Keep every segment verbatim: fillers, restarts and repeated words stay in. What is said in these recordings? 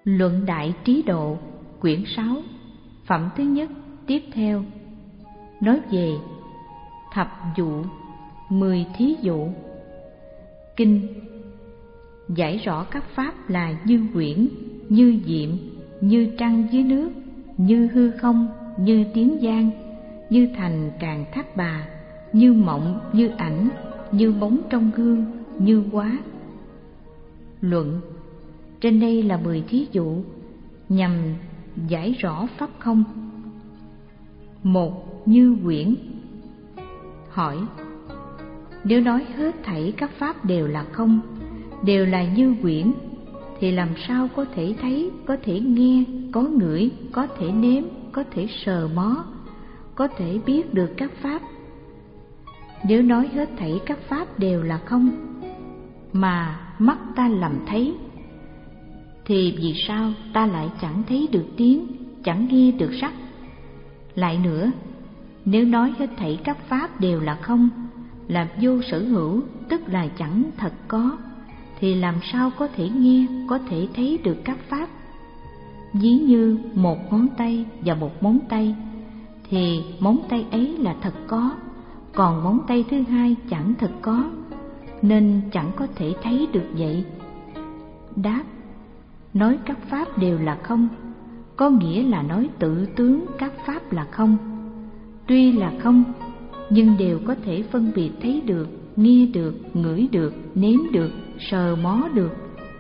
Luận Đại Trí Độ, quyển sáu, phẩm thứ nhất, tiếp theo, nói về thập dụ, mười thí dụ. Kinh giải rõ các pháp là như quyển, như diệm, như trăng dưới nước, như hư không, như tiếng giang, như thành càng thác bà, như mộng, như ảnh, như bóng trong gương, như quá. Luận trên đây là mười thí dụ nhằm giải rõ pháp không. Một, như quyển. Hỏi: nếu nói hết thảy các pháp đều là không, đều là như quyển, thì làm sao có thể thấy, có thể nghe, có ngửi, có thể nếm, có thể sờ mó, có thể biết được các pháp? Nếu nói hết thảy các pháp đều là không, mà mắt ta lầm thấy, thì vì sao ta lại chẳng thấy được tiếng, chẳng nghe được sắc? Lại nữa, nếu nói hết thảy các pháp đều là không, là vô sở hữu, tức là chẳng thật có, thì làm sao có thể nghe, có thể thấy được các pháp? Ví như một ngón tay và một móng tay, thì móng tay ấy là thật có, còn móng tay thứ hai chẳng thật có, nên chẳng có thể thấy được vậy. Đáp: nói các pháp đều là không, có nghĩa là nói tự tướng các pháp là không. Tuy là không, nhưng đều có thể phân biệt thấy được, nghe được, ngửi được, nếm được, sờ mó được.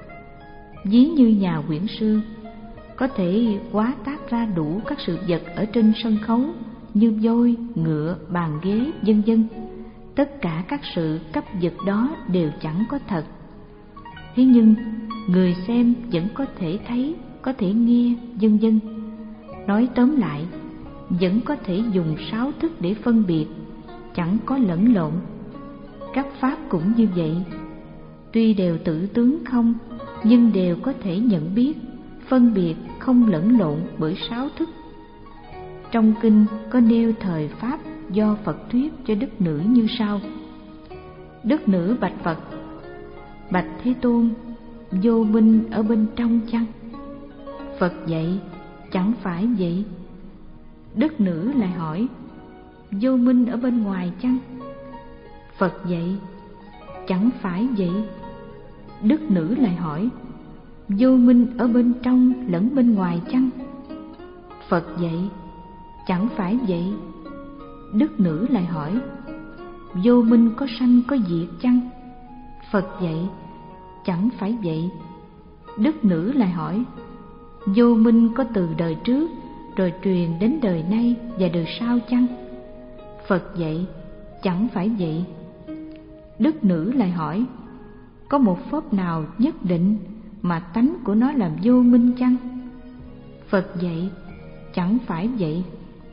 Ví như nhà quyển sư có thể hóa tác ra đủ các sự vật ở trên sân khấu như voi, ngựa, bàn ghế, vân vân. Tất cả các sự cấp vật đó đều chẳng có thật. Thế nhưng người xem vẫn có thể thấy, có thể nghe, vân vân. Nói tóm lại, vẫn có thể dùng sáu thức để phân biệt, chẳng có lẫn lộn. Các pháp cũng như vậy, tuy đều tự tướng không, nhưng đều có thể nhận biết, phân biệt không lẫn lộn bởi sáu thức. Trong kinh có nêu thời pháp do Phật thuyết cho đức nữ như sau: đức nữ bạch Phật: bạch Thế Tôn, vô minh ở bên trong chăng? Phật dạy: chẳng phải vậy. Đức nữ lại hỏi: vô minh ở bên ngoài chăng? Phật dạy: chẳng phải vậy. Đức nữ lại hỏi: vô minh ở bên trong lẫn bên ngoài chăng? Phật dạy: chẳng phải vậy. Đức nữ lại hỏi: vô minh có sanh có diệt chăng? Phật dạy: chẳng phải vậy. Đức nữ lại hỏi: vô minh có từ đời trước rồi truyền đến đời nay và đời sau chăng? Phật dạy: chẳng phải vậy. Đức nữ lại hỏi: có một pháp nào nhất định mà tánh của nó là vô minh chăng? Phật dạy: chẳng phải vậy.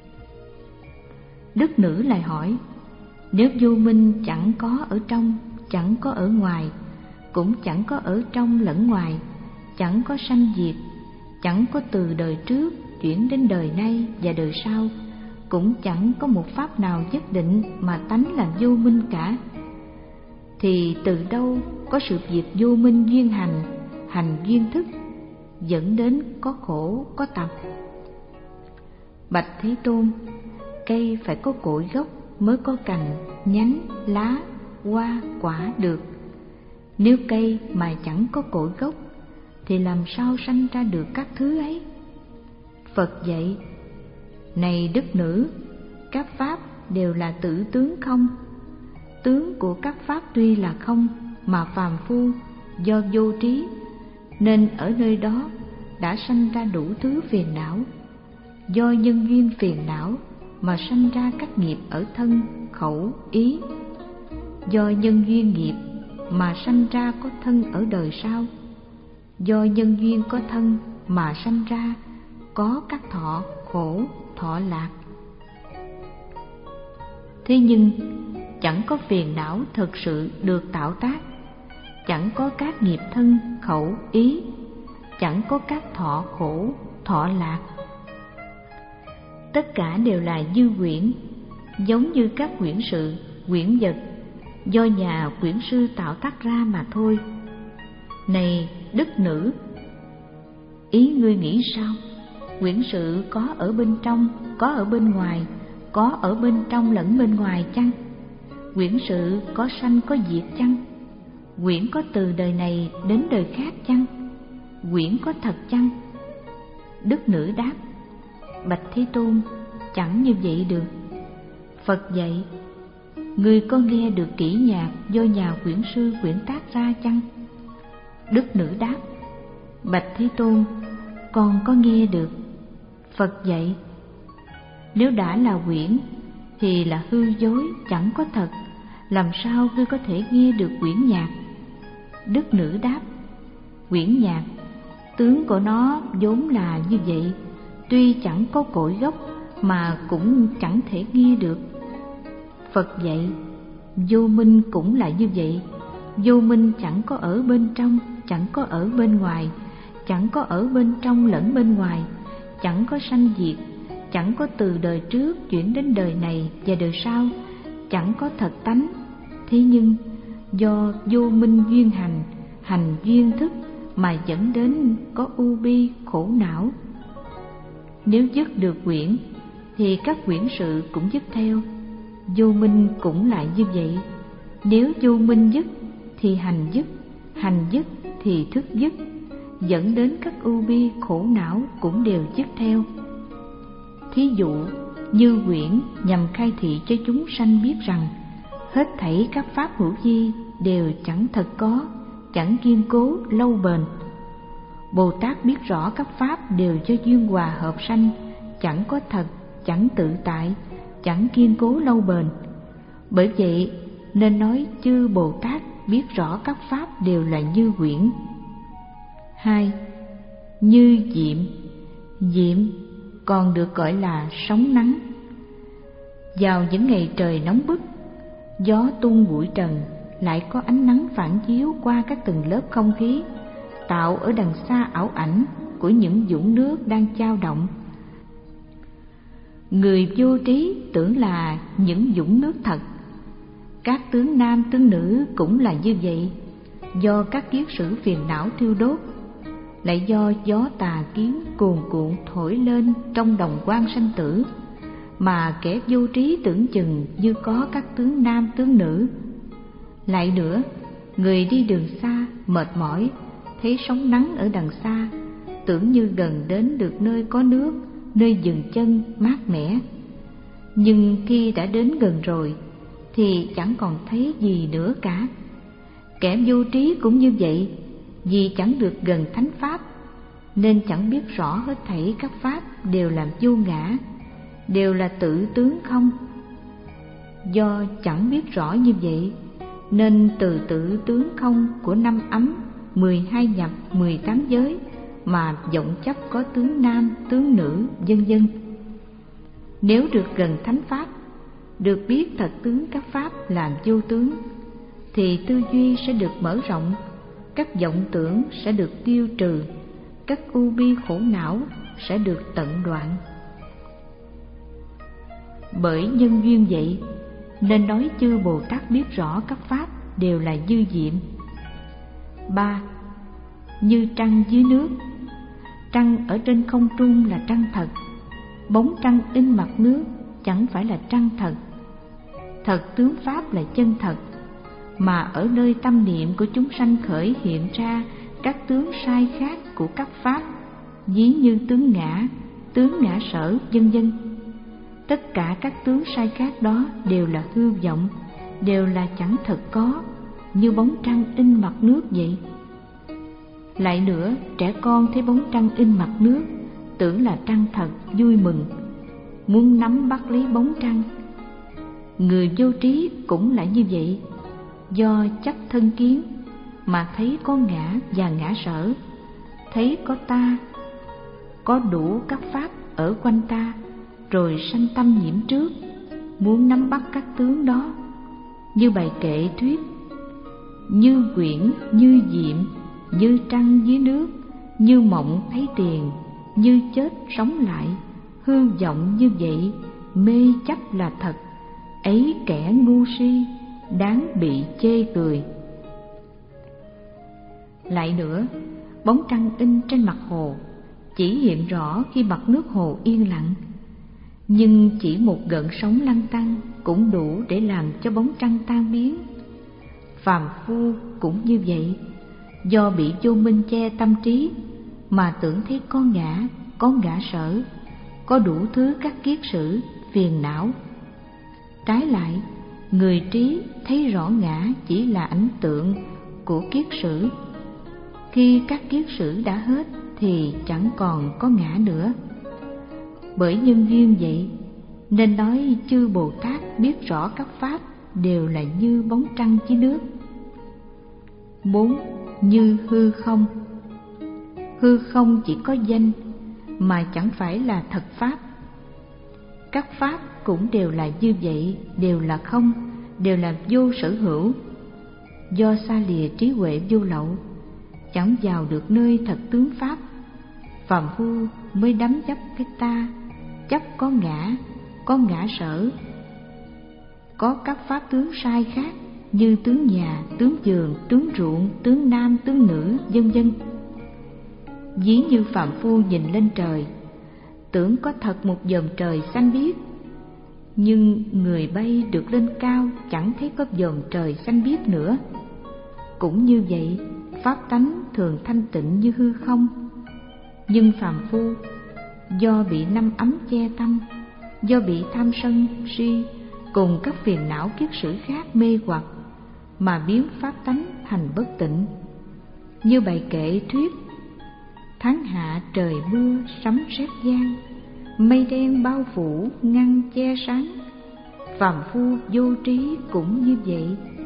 Đức nữ lại hỏi: nếu vô minh chẳng có ở trong, chẳng có ở ngoài, cũng chẳng có ở trong lẫn ngoài, chẳng có sanh diệt, chẳng có từ đời trước chuyển đến đời nay và đời sau, cũng chẳng có một pháp nào nhất định mà tánh là vô minh cả, thì từ đâu có sự việc vô minh duyên hành, hành duyên thức, dẫn đến có khổ có tập? Bạch Thế Tôn, cây phải có cội gốc mới có cành, nhánh, lá, hoa, quả được. Nếu cây mà chẳng có cội gốc, thì làm sao sanh ra được các thứ ấy? Phật dạy: này đức nữ, các pháp đều là tự tướng không. Tướng của các pháp tuy là không, mà phàm phu do vô trí, nên ở nơi đó đã sanh ra đủ thứ phiền não. Do nhân duyên phiền não mà sanh ra các nghiệp ở thân, khẩu, ý. Do nhân duyên nghiệp mà sanh ra có thân ở đời sau. Do nhân duyên có thân mà sanh ra có các thọ khổ, thọ lạc. Thế nhưng chẳng có phiền não thực sự được tạo tác, chẳng có các nghiệp thân, khẩu, ý, chẳng có các thọ khổ, thọ lạc. Tất cả đều là dư quyển, giống như các quyển sự, quyển vật do nhà quyển sư tạo tác ra mà thôi. Này đức nữ, Ý ngươi nghĩ sao? Quyển sự có ở bên trong, có ở bên ngoài, có ở bên trong lẫn bên ngoài chăng? Quyển sự có sanh có diệt chăng? Quyển có từ đời này đến đời khác chăng? Quyển có thật chăng? Đức nữ đáp: Bạch Thế Tôn, chẳng như vậy được. Phật dạy: Người có nghe được kỹ nhạc do nhà quyển sư quyển tác ra chăng? Đức nữ đáp: Bạch Thế Tôn, con có nghe được. Phật dạy: Nếu đã là quyển thì là hư dối, chẳng có thật, làm sao ngươi có thể nghe được quyển nhạc? Đức nữ đáp: Quyển nhạc, tướng của nó vốn là như vậy, tuy chẳng có cội gốc mà cũng chẳng thể nghe được. Phật dạy: Vô minh cũng là như vậy, vô minh chẳng có ở bên trong, chẳng có ở bên ngoài, chẳng có ở bên trong lẫn bên ngoài, chẳng có sanh diệt, chẳng có từ đời trước chuyển đến đời này và đời sau, chẳng có thật tánh. Thế nhưng do vô minh duyên hành, hành duyên thức mà dẫn đến có u bi khổ não. Nếu dứt được quyển thì các quyển sự cũng dứt theo. Vô minh cũng lại như vậy. Nếu vô minh dứt thì hành dứt, hành dứt thì thức dứt, dẫn đến các ưu bi khổ não cũng đều dứt theo. Thí dụ như quyển nhằm khai thị cho chúng sanh biết rằng hết thảy các pháp hữu vi đều chẳng thật có, chẳng kiên cố lâu bền. Bồ Tát biết rõ các pháp đều do duyên hòa hợp sanh, chẳng có thật, chẳng tự tại, chẳng kiên cố lâu bền. Bởi vậy nên nói chư Bồ Tát biết rõ các pháp đều là như quyển. Hai, như diệm. Diệm còn được gọi là sóng nắng. Vào những ngày trời nóng bức, gió tung bụi trần, lại có ánh nắng phản chiếu qua các tầng lớp không khí, tạo ở đằng xa ảo ảnh của những vũng nước đang chao động. Người vô trí tưởng là những vũng nước thật. Các tướng nam tướng nữ cũng là như vậy, do các kiết sử phiền não thiêu đốt, lại do gió tà kiến cuồn cuộn thổi lên trong đồng quang sanh tử, mà kẻ vô trí tưởng chừng như có các tướng nam tướng nữ. Lại nữa, người đi đường xa mệt mỏi, thấy sóng nắng ở đằng xa, tưởng như gần đến được nơi có nước, nơi dừng chân mát mẻ. Nhưng khi đã đến gần rồi thì chẳng còn thấy gì nữa cả. Kẻ vô trí cũng như vậy, vì chẳng được gần thánh pháp nên chẳng biết rõ hết thảy các pháp đều là vô ngã, đều là tự tướng không. Do chẳng biết rõ như vậy nên từ tự tướng không của năm ấm, mười hai nhập, mười tám giới mà vọng chấp có tướng nam, tướng nữ, vân vân. Nếu được gần thánh pháp, được biết thật tướng các pháp là vô tướng, thì tư duy sẽ được mở rộng, các vọng tưởng sẽ được tiêu trừ, các ưu bi khổ não sẽ được tận đoạn. Bởi nhân duyên vậy nên nói chư Bồ Tát biết rõ các pháp đều là như diệm. Ba, như trăng dưới nước. Trăng ở trên không trung là trăng thật, bóng trăng in mặt nước chẳng phải là trăng thật. Thật tướng pháp là chân thật, mà ở nơi tâm niệm của chúng sanh khởi hiện ra các tướng sai khác của các pháp, ví như tướng ngã, tướng ngã sở, vân vân. Tất cả các tướng sai khác đó đều là hư vọng, đều là chẳng thật có, như bóng trăng in mặt nước vậy. Lại nữa, trẻ con thấy bóng trăng in mặt nước, tưởng là trăng thật, vui mừng, muốn nắm bắt lấy bóng trăng. Người vô trí cũng là như vậy, do chấp thân kiến mà thấy có ngã và ngã sở, thấy có ta, có đủ các pháp ở quanh ta, rồi sanh tâm nhiễm trước, muốn nắm bắt các tướng đó. Như bài kệ thuyết: như quyển, như diệm, như trăng dưới nước, như mộng thấy tiền, như chết sống lại, hư vọng như vậy, mê chấp là thật, ấy kẻ ngu si, đáng bị chê cười. Lại nữa, bóng trăng in trên mặt hồ, chỉ hiện rõ khi mặt nước hồ yên lặng, nhưng chỉ một gợn sóng lăn tăn cũng đủ để làm cho bóng trăng tan biến. Phàm phu cũng như vậy, do bị vô minh che tâm trí mà tưởng thấy có ngã, có ngã sở, có đủ thứ các kiết sử, phiền não. Trái lại, người trí thấy rõ ngã chỉ là ảnh tượng của kiết sử. Khi các kiết sử đã hết thì chẳng còn có ngã nữa. Bởi nhân duyên vậy nên nói chư Bồ Tát biết rõ các pháp đều là như bóng trăng dưới nước. Bốn. Như hư không. Hư không chỉ có danh mà chẳng phải là thật pháp. Các pháp cũng đều là như vậy, đều là không, đều là vô sở hữu. Do xa lìa trí huệ vô lậu, chẳng vào được nơi thật tướng pháp, phàm phu mới đắm chấp cái ta, chấp có ngã, có ngã sở, có các pháp tướng sai khác như tướng nhà, tướng giường, tướng ruộng, tướng nam, tướng nữ, vân vân. Ví như phàm phu nhìn lên trời, tưởng có thật một vòm trời xanh biếc, nhưng người bay được lên cao chẳng thấy có vòm trời xanh biếc nữa. Cũng như vậy, pháp tánh thường thanh tịnh như hư không, nhưng phàm phu do bị năm ấm che tâm, do bị tham sân si cùng các phiền não kiết sử khác mê hoặc mà biến pháp tánh thành bất tịnh. Như bài kệ thuyết: tháng hạ trời mưa sấm sét vang, mây đen bao phủ ngăn che sáng. Phàm phu vô trí cũng như vậy,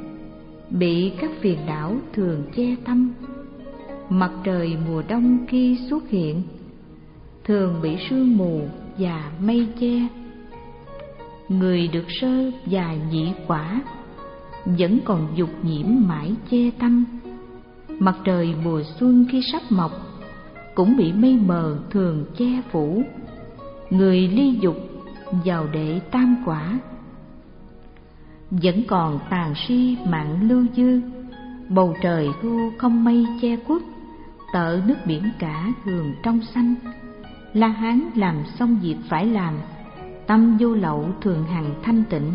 bị các phiền não thường che tâm. Mặt trời mùa đông khi xuất hiện, thường bị sương mù và mây che. Người được sơ và nhị quả vẫn còn dục nhiễm mãi che tâm. Mặt trời mùa xuân khi sắp mọc cũng bị mây mờ thường che phủ. Người ly dục vào đệ tam quả, vẫn còn tàn si mạng lưu dư. Bầu trời thu không mây che khuất, tợ nước biển cả thường trong xanh. La Hán làm xong việc phải làm, tâm vô lậu thường hằng thanh tịnh.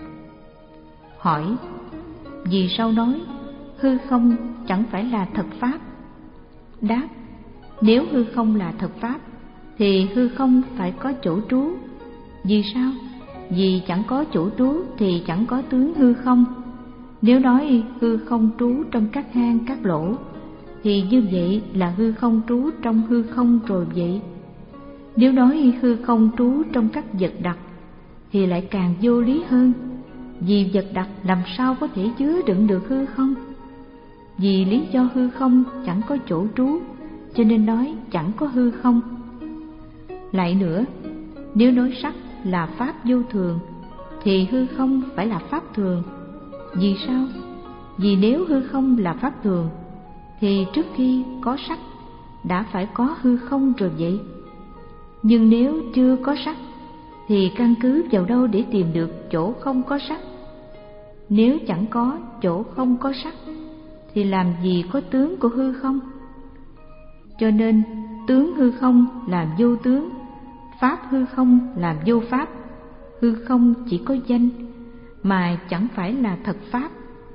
Hỏi: vì sao nói hư không chẳng phải là thật pháp? Đáp: nếu hư không là thật pháp thì hư không phải có chỗ trú. Vì sao? Vì chẳng có chỗ trú thì chẳng có tướng hư không. Nếu nói hư không trú trong các hang các lỗ thì như vậy là hư không trú trong hư không rồi vậy. Nếu nói hư không trú trong các vật đặc thì lại càng vô lý hơn. Vì vật đặc làm sao có thể chứa đựng được hư không? Vì lý do hư không chẳng có chỗ trú cho nên nói chẳng có hư không. Lại nữa, nếu nói sắc là pháp vô thường thì hư không phải là pháp thường. Vì sao? Vì nếu hư không là pháp thường thì trước khi có sắc đã phải có hư không rồi vậy. Nhưng nếu chưa có sắc thì căn cứ vào đâu để tìm được chỗ không có sắc? Nếu chẳng có chỗ không có sắc thì làm gì có tướng của hư không? Cho nên tướng hư không làm vô tướng, pháp hư không làm vô pháp. Hư không chỉ có danh mà chẳng phải là thật pháp.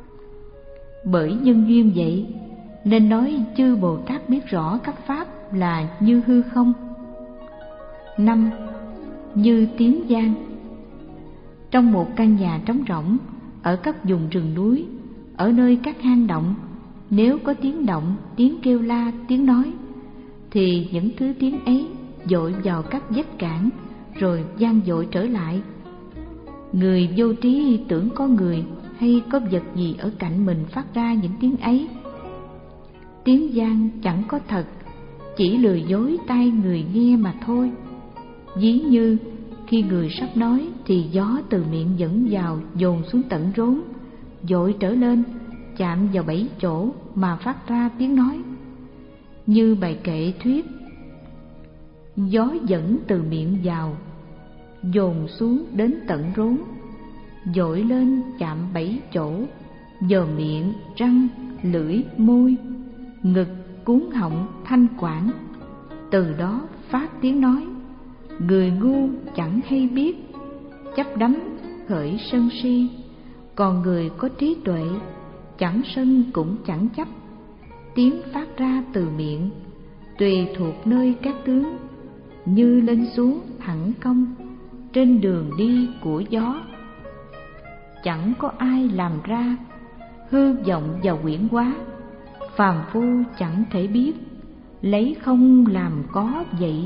Bởi nhân duyên vậy nên nói chư Bồ Tát biết rõ các pháp là như hư không. Năm. Như tiếng vang. Trong một căn nhà trống rỗng, ở các vùng rừng núi, ở nơi các hang động, nếu có tiếng động, tiếng kêu la, tiếng nói thì những thứ tiếng ấy dội vào các vách cản rồi vang dội trở lại. Người vô trí tưởng có người hay có vật gì ở cạnh mình phát ra những tiếng ấy. Tiếng vang chẳng có thật, chỉ lừa dối tai người nghe mà thôi. Ví như khi người sắp nói thì gió từ miệng dẫn vào dồn xuống tận rốn, dội trở lên, chạm vào bảy chỗ mà phát ra tiếng nói. Như bài kệ thuyết: gió dẫn từ miệng vào, dồn xuống đến tận rốn, dội lên chạm bảy chỗ, giờ miệng, răng, lưỡi, môi, ngực, cuống họng, thanh quản. từ đó phát tiếng nói: người ngu chẳng hay biết, chấp đắm khởi sân si. Còn người có trí tuệ, chẳng sân cũng chẳng chấp. Tiếng phát ra từ miệng, tùy thuộc nơi các tướng, như lên xuống thẳng cong trên đường đi của gió. Chẳng có ai làm ra, hư vọng và quyển hóa, phàm phu chẳng thể biết, lấy không làm có vậy.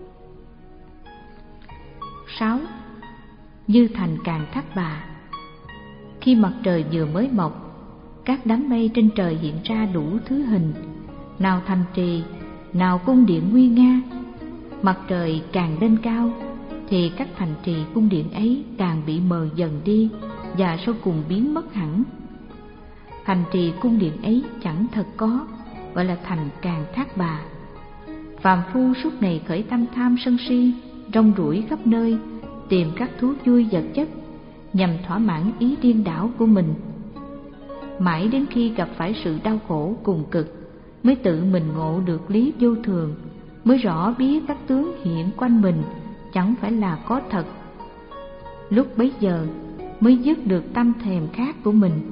Sáu. Như thành Càn Thác Bà. Khi mặt trời vừa mới mọc, các đám mây trên trời hiện ra đủ thứ hình, nào thành trì, nào cung điện nguy nga. Mặt trời càng lên cao thì các thành trì cung điện ấy càng bị mờ dần đi và sau cùng biến mất hẳn. Thành trì cung điện ấy chẳng thật có, gọi là thành Càn Thác Bà. Phàm phu suốt ngày khởi tâm tham sân si, rong ruổi khắp nơi tìm các thú vui vật chất nhằm thỏa mãn ý điên đảo của mình. Mãi đến khi gặp phải sự đau khổ cùng cực mới tự mình ngộ được lý vô thường, mới rõ biết các tướng hiện quanh mình chẳng phải là có thật. Lúc bấy giờ mới dứt được tâm thèm khát của mình.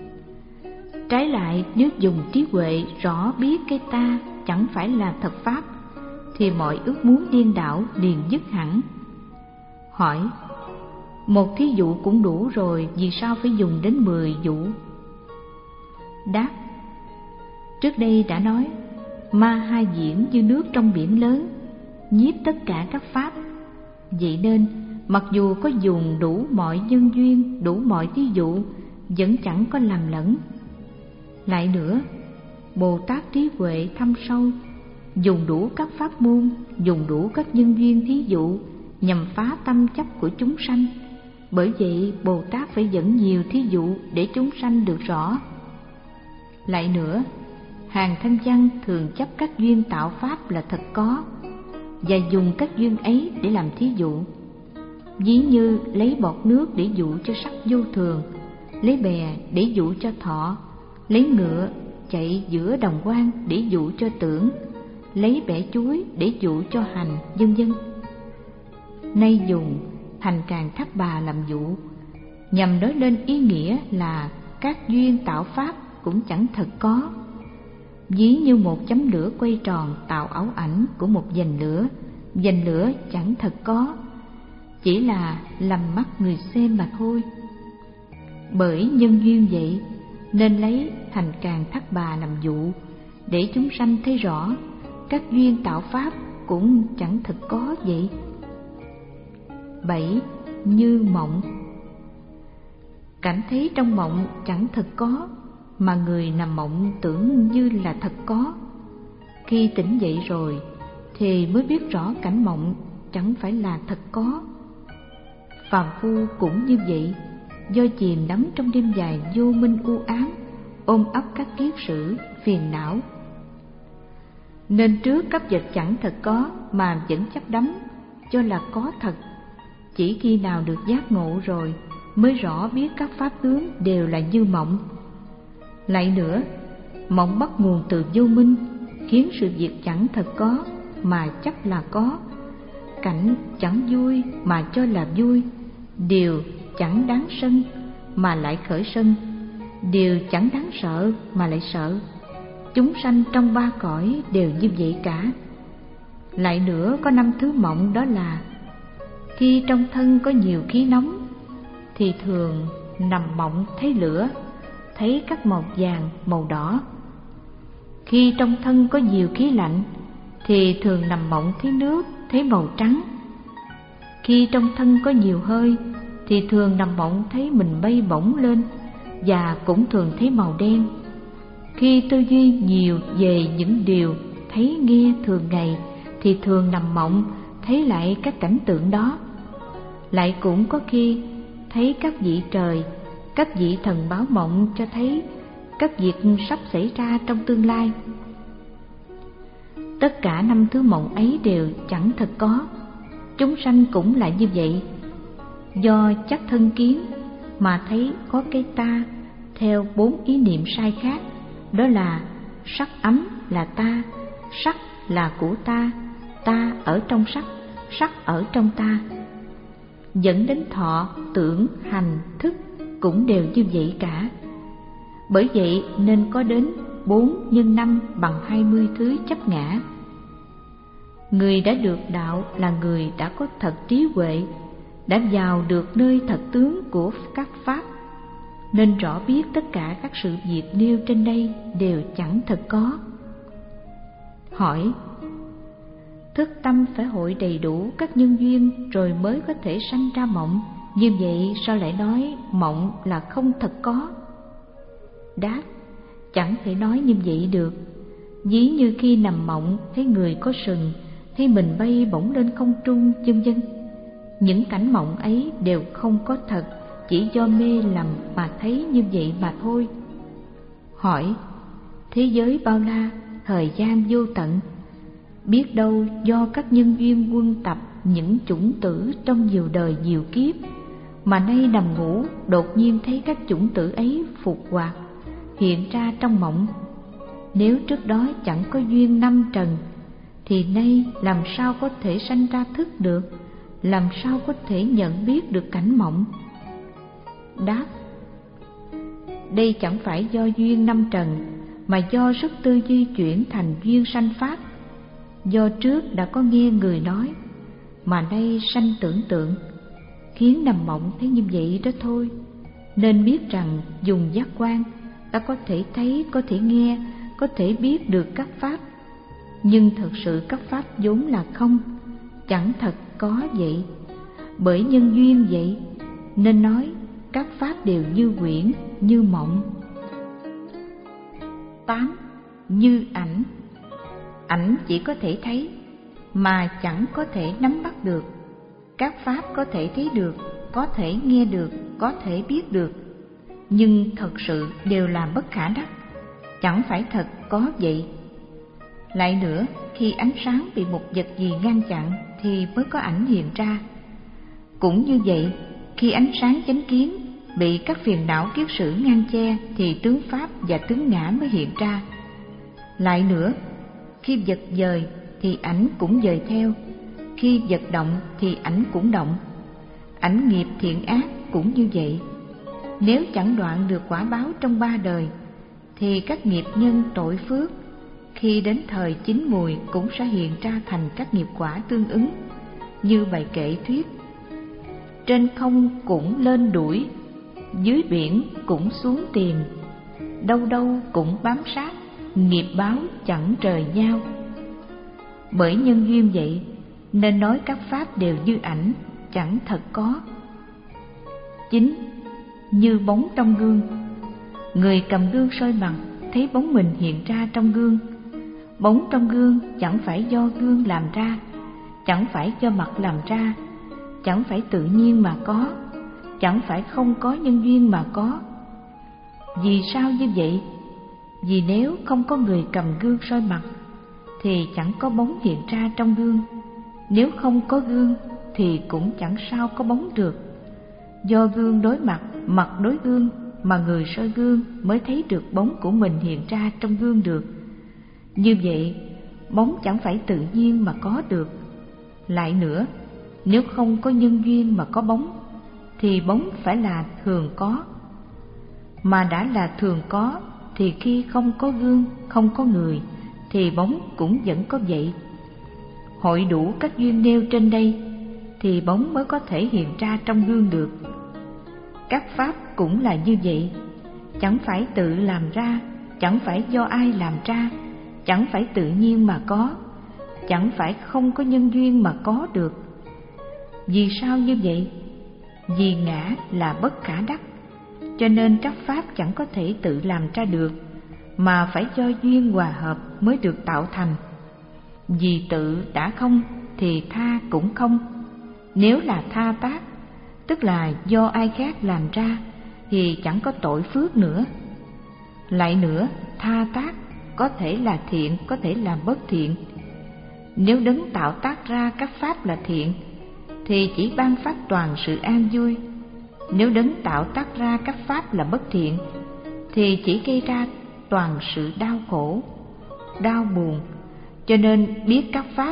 Trái lại, nếu dùng trí huệ rõ biết cái ta chẳng phải là thật pháp, thì mọi ước muốn điên đảo liền dứt hẳn. Hỏi: một thí dụ cũng đủ rồi, vì sao phải dùng đến mười dụ? Đáp: trước đây đã nói, ma hai diễn như nước trong biển lớn, nhiếp tất cả các pháp. Vậy nên mặc dù có dùng đủ mọi nhân duyên, đủ mọi thí dụ, vẫn chẳng có lầm lẫn. Lại nữa, Bồ Tát trí huệ thâm sâu, dùng đủ các pháp môn, dùng đủ các nhân duyên thí dụ nhằm phá tâm chấp của chúng sanh. Bởi vậy Bồ Tát phải dẫn nhiều thí dụ để chúng sanh được rõ. Lại nữa, hàng thanh văn thường chấp các duyên tạo pháp là thật có, và dùng các duyên ấy để làm thí dụ. Ví như lấy bọt nước để dụ cho sắc vô thường, lấy bè để dụ cho thọ, lấy ngựa chạy giữa đồng quan để dụ cho tưởng, lấy bẻ chuối để dụ cho hành, vân vân. Nay dùng thành Càn Thác Bà làm dụ, nhằm nói lên ý nghĩa là các duyên tạo pháp cũng chẳng thật có. Ví như một chấm lửa quay tròn tạo ảo ảnh của một vành lửa, vành lửa chẳng thật có, chỉ là lầm mắt người xem mà thôi. Bởi nhân duyên vậy nên lấy thành Càn Thác Bà làm dụ, để chúng sanh thấy rõ các duyên tạo pháp cũng chẳng thật có vậy. Bảy. Như mộng. Cảnh thấy trong mộng chẳng thật có, mà người nằm mộng tưởng như là thật có. Khi tỉnh dậy rồi thì mới biết rõ cảnh mộng chẳng phải là thật có. Phàm phu cũng như vậy, do chìm đắm trong đêm dài vô minh u ám, ôm ấp các kiết sử, phiền não, nên trước các vật chẳng thật có mà vẫn chấp đắm cho là có thật. Chỉ khi nào được giác ngộ rồi mới rõ biết các pháp tướng đều là như mộng. Lại nữa, mộng bắt nguồn từ vô minh, khiến sự việc chẳng thật có mà chấp là có, cảnh chẳng vui mà cho là vui, điều chẳng đáng sân mà lại khởi sân, điều chẳng đáng sợ mà lại sợ. Chúng sanh trong ba cõi đều như vậy cả. Lại nữa, có năm thứ mộng, đó là: khi trong thân có nhiều khí nóng thì thường nằm mộng thấy lửa, thấy các màu vàng, màu đỏ. Khi trong thân có nhiều khí lạnh thì thường nằm mộng thấy nước, thấy màu trắng. Khi trong thân có nhiều hơi thì thường nằm mộng thấy mình bay bổng lên, và cũng thường thấy màu đen. Khi tư duy nhiều về những điều thấy nghe thường ngày thì thường nằm mộng thấy lại các cảnh tượng đó. Lại cũng có khi thấy các vị trời, các vị thần báo mộng cho thấy các việc sắp xảy ra trong tương lai. Tất cả năm thứ mộng ấy đều chẳng thật có. Chúng sanh cũng là như vậy, do chắc thân kiến mà thấy có cái ta theo bốn ý niệm sai khác, đó là sắc ấm là ta, sắc là của ta, ta ở trong sắc, sắc ở trong ta. Dẫn đến thọ, tưởng, hành, thức cũng đều như vậy cả. Bởi vậy nên có đến bốn nhân năm bằng hai mươi thứ chấp ngã. Người đã được đạo là người đã có thật trí huệ, đã vào được nơi thật tướng của các pháp, nên rõ biết tất cả các sự việc nêu trên đây đều chẳng thật có. Hỏi: thức tâm phải hội đầy đủ các nhân duyên rồi mới có thể sanh ra mộng, như vậy sao lại nói mộng là không thật có? Đáp: chẳng thể nói như vậy được. Ví như khi nằm mộng thấy người có sừng, thấy mình bay bổng lên không trung, vân vân. Những cảnh mộng ấy đều không có thật, chỉ do mê lầm mà thấy như vậy mà thôi. Hỏi: thế giới bao la, thời gian vô tận, biết đâu do các nhân duyên quân tập những chủng tử trong nhiều đời nhiều kiếp, mà nay nằm ngủ đột nhiên thấy các chủng tử ấy phục hoạt hiện ra trong mộng. Nếu trước đó chẳng có duyên năm trần thì nay làm sao có thể sanh ra thức được, làm sao có thể nhận biết được cảnh mộng? Đáp: đây chẳng phải do duyên năm trần, mà do sức tư duy chuyển thành duyên sanh pháp. Do trước đã có nghe người nói, mà nay sanh tưởng tượng, khiến nằm mộng thấy như vậy đó thôi. Nên biết rằng dùng giác quan, ta có thể thấy, có thể nghe, có thể biết được các pháp. Nhưng thật sự các pháp vốn là không, chẳng thật có vậy. Bởi nhân duyên vậy, nên nói các pháp đều như huyễn, như mộng. Tám. Như ảnh. Ảnh chỉ có thể thấy, mà chẳng có thể nắm bắt được. Các pháp có thể thấy được, có thể nghe được, có thể biết được, nhưng thật sự đều là bất khả đắc, chẳng phải thật có vậy. Lại nữa, khi ánh sáng bị một vật gì ngăn chặn thì mới có ảnh hiện ra. Cũng như vậy, khi ánh sáng chánh kiến bị các phiền não kiết sử ngăn che thì tướng pháp và tướng ngã mới hiện ra. Lại nữa, khi vật dời thì ảnh cũng dời theo, khi vật động thì ảnh cũng động. Ảnh nghiệp thiện ác cũng như vậy. Nếu chẳng đoạn được quả báo trong ba đời thì các nghiệp nhân tội phước khi đến thời chín mùi cũng sẽ hiện ra thành các nghiệp quả tương ứng. Như bài kệ thuyết: trên không cũng lên đuổi, dưới biển cũng xuống tìm, đâu đâu cũng bám sát, nghiệp báo chẳng rời nhau. Bởi nhân duyên vậy nên nói các pháp đều như ảnh, chẳng thật có. Chín. Như bóng trong gương. Người cầm gương soi mặt thấy bóng mình hiện ra trong gương. Bóng trong gương chẳng phải do gương làm ra, chẳng phải do mặt làm ra, chẳng phải tự nhiên mà có, chẳng phải không có nhân duyên mà có. Vì sao như vậy? Vì nếu không có người cầm gương soi mặt thì chẳng có bóng hiện ra trong gương. Nếu không có gương thì cũng chẳng sao có bóng được. Do gương đối mặt, mặt đối gương mà người soi gương mới thấy được bóng của mình hiện ra trong gương được. Như vậy, bóng chẳng phải tự nhiên mà có được. Lại nữa, nếu không có nhân duyên mà có bóng thì bóng phải là thường có. Mà đã là thường có thì khi không có gương, không có người thì bóng cũng vẫn có vậy. Hội đủ các duyên nêu trên đây thì bóng mới có thể hiện ra trong gương được. Các pháp cũng là như vậy, chẳng phải tự làm ra, chẳng phải do ai làm ra, chẳng phải tự nhiên mà có, chẳng phải không có nhân duyên mà có được. Vì sao như vậy? Vì ngã là bất khả đắc, cho nên các pháp chẳng có thể tự làm ra được, mà phải do duyên hòa hợp mới được tạo thành. Vì tự đã không thì tha cũng không. Nếu là tha tác, tức là do ai khác làm ra, thì chẳng có tội phước nữa. Lại nữa, tha tác có thể là thiện, có thể là bất thiện. Nếu đấng tạo tác ra các pháp là thiện thì chỉ ban phát toàn sự an vui. Nếu đấng tạo tác ra các pháp là bất thiện thì chỉ gây ra toàn sự đau khổ, đau buồn. Cho nên biết các pháp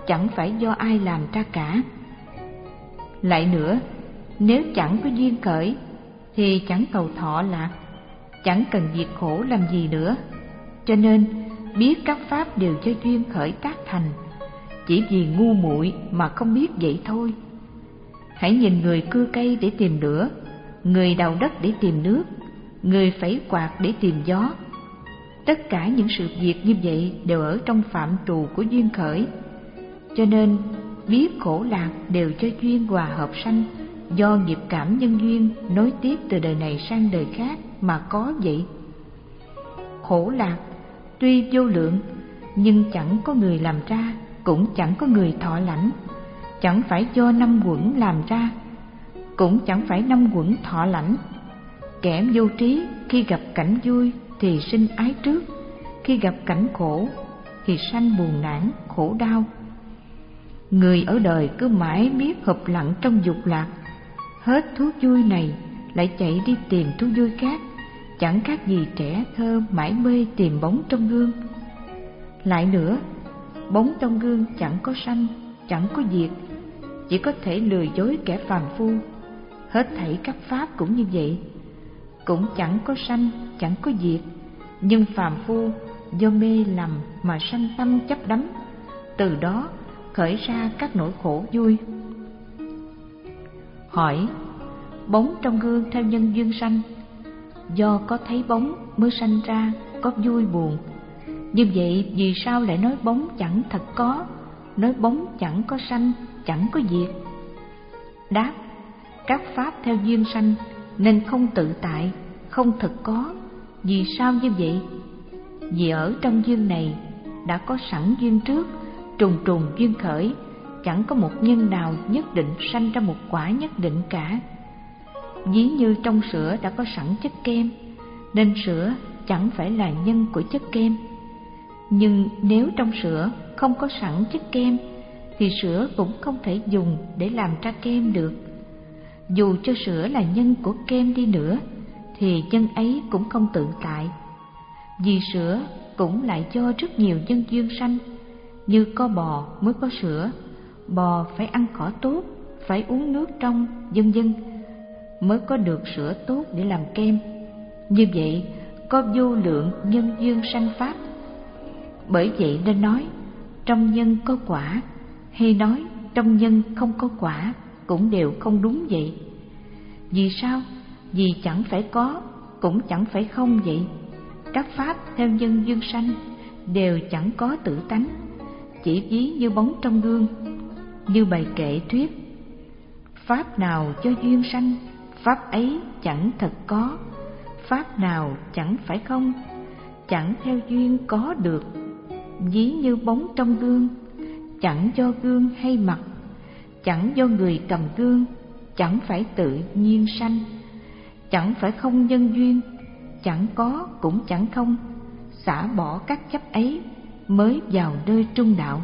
chẳng phải do ai làm ra cả. Lại nữa, nếu chẳng có duyên khởi thì chẳng cầu thọ lạc, chẳng cần diệt khổ làm gì nữa. Cho nên biết các pháp đều do duyên khởi tác thành, chỉ vì ngu muội mà không biết vậy thôi. Hãy nhìn người cưa cây để tìm lửa, người đào đất để tìm nước, người phẩy quạt để tìm gió. Tất cả những sự việc như vậy đều ở trong phạm trù của duyên khởi. Cho nên biết khổ lạc đều do duyên hòa hợp sanh, do nghiệp cảm nhân duyên nối tiếp từ đời này sang đời khác mà có vậy. Khổ lạc tuy vô lượng, nhưng chẳng có người làm ra, cũng chẳng có người thọ lãnh. Chẳng phải do năm uẩn làm ra, cũng chẳng phải năm uẩn thọ lãnh. Kẻ vô trí khi gặp cảnh vui thì sinh ái trước, khi gặp cảnh khổ thì sanh buồn nản, khổ đau. Người ở đời cứ mãi miết hụp lặng trong dục lạc, hết thú vui này lại chạy đi tìm thú vui khác, chẳng khác gì trẻ thơ mãi mê tìm bóng trong gương. Lại nữa, bóng trong gương chẳng có sanh, chẳng có diệt, chỉ có thể lừa dối kẻ phàm phu. Hết thảy các pháp cũng như vậy, cũng chẳng có sanh, chẳng có diệt, nhưng phàm phu do mê lầm mà sanh tâm chấp đắm, từ đó khởi ra các nỗi khổ vui. Hỏi: bóng trong gương theo nhân duyên sanh, do có thấy bóng mới sanh ra có vui buồn. Như vậy vì sao lại nói bóng chẳng thật có, nói bóng chẳng có sanh, chẳng có diệt? Đáp: các pháp theo duyên sanh nên không tự tại, không thật có. Vì sao như vậy? Vì ở trong duyên này đã có sẵn duyên trước, trùng trùng duyên khởi, chẳng có một nhân nào nhất định sanh ra một quả nhất định cả. Ví như trong sữa đã có sẵn chất kem, nên sữa chẳng phải là nhân của chất kem. Nhưng nếu trong sữa không có sẵn chất kem thì sữa cũng không thể dùng để làm ra kem được. Dù cho sữa là nhân của kem đi nữa thì nhân ấy cũng không tự tại. Vì sữa cũng lại do rất nhiều nhân duyên sanh. Như có bò mới có sữa, bò phải ăn cỏ tốt, phải uống nước trong, vân vân, mới có được sữa tốt để làm kem. Như vậy có vô lượng nhân duyên sanh pháp. Bởi vậy nên nói trong nhân có quả, hay nói trong nhân không có quả cũng đều không đúng vậy. Vì sao? Vì chẳng phải có, cũng chẳng phải không vậy. Các pháp theo nhân duyên sanh đều chẳng có tự tánh, chỉ ví như bóng trong gương. Như bài kệ thuyết: pháp nào do duyên sanh, pháp ấy chẳng thật có. Pháp nào chẳng phải không, chẳng theo duyên có được. Ví như bóng trong gương, chẳng do gương hay mặt, chẳng do người cầm gương, chẳng phải tự nhiên sanh. Chẳng phải không nhân duyên, chẳng có cũng chẳng không. Xả bỏ các chấp ấy mới vào nơi trung đạo.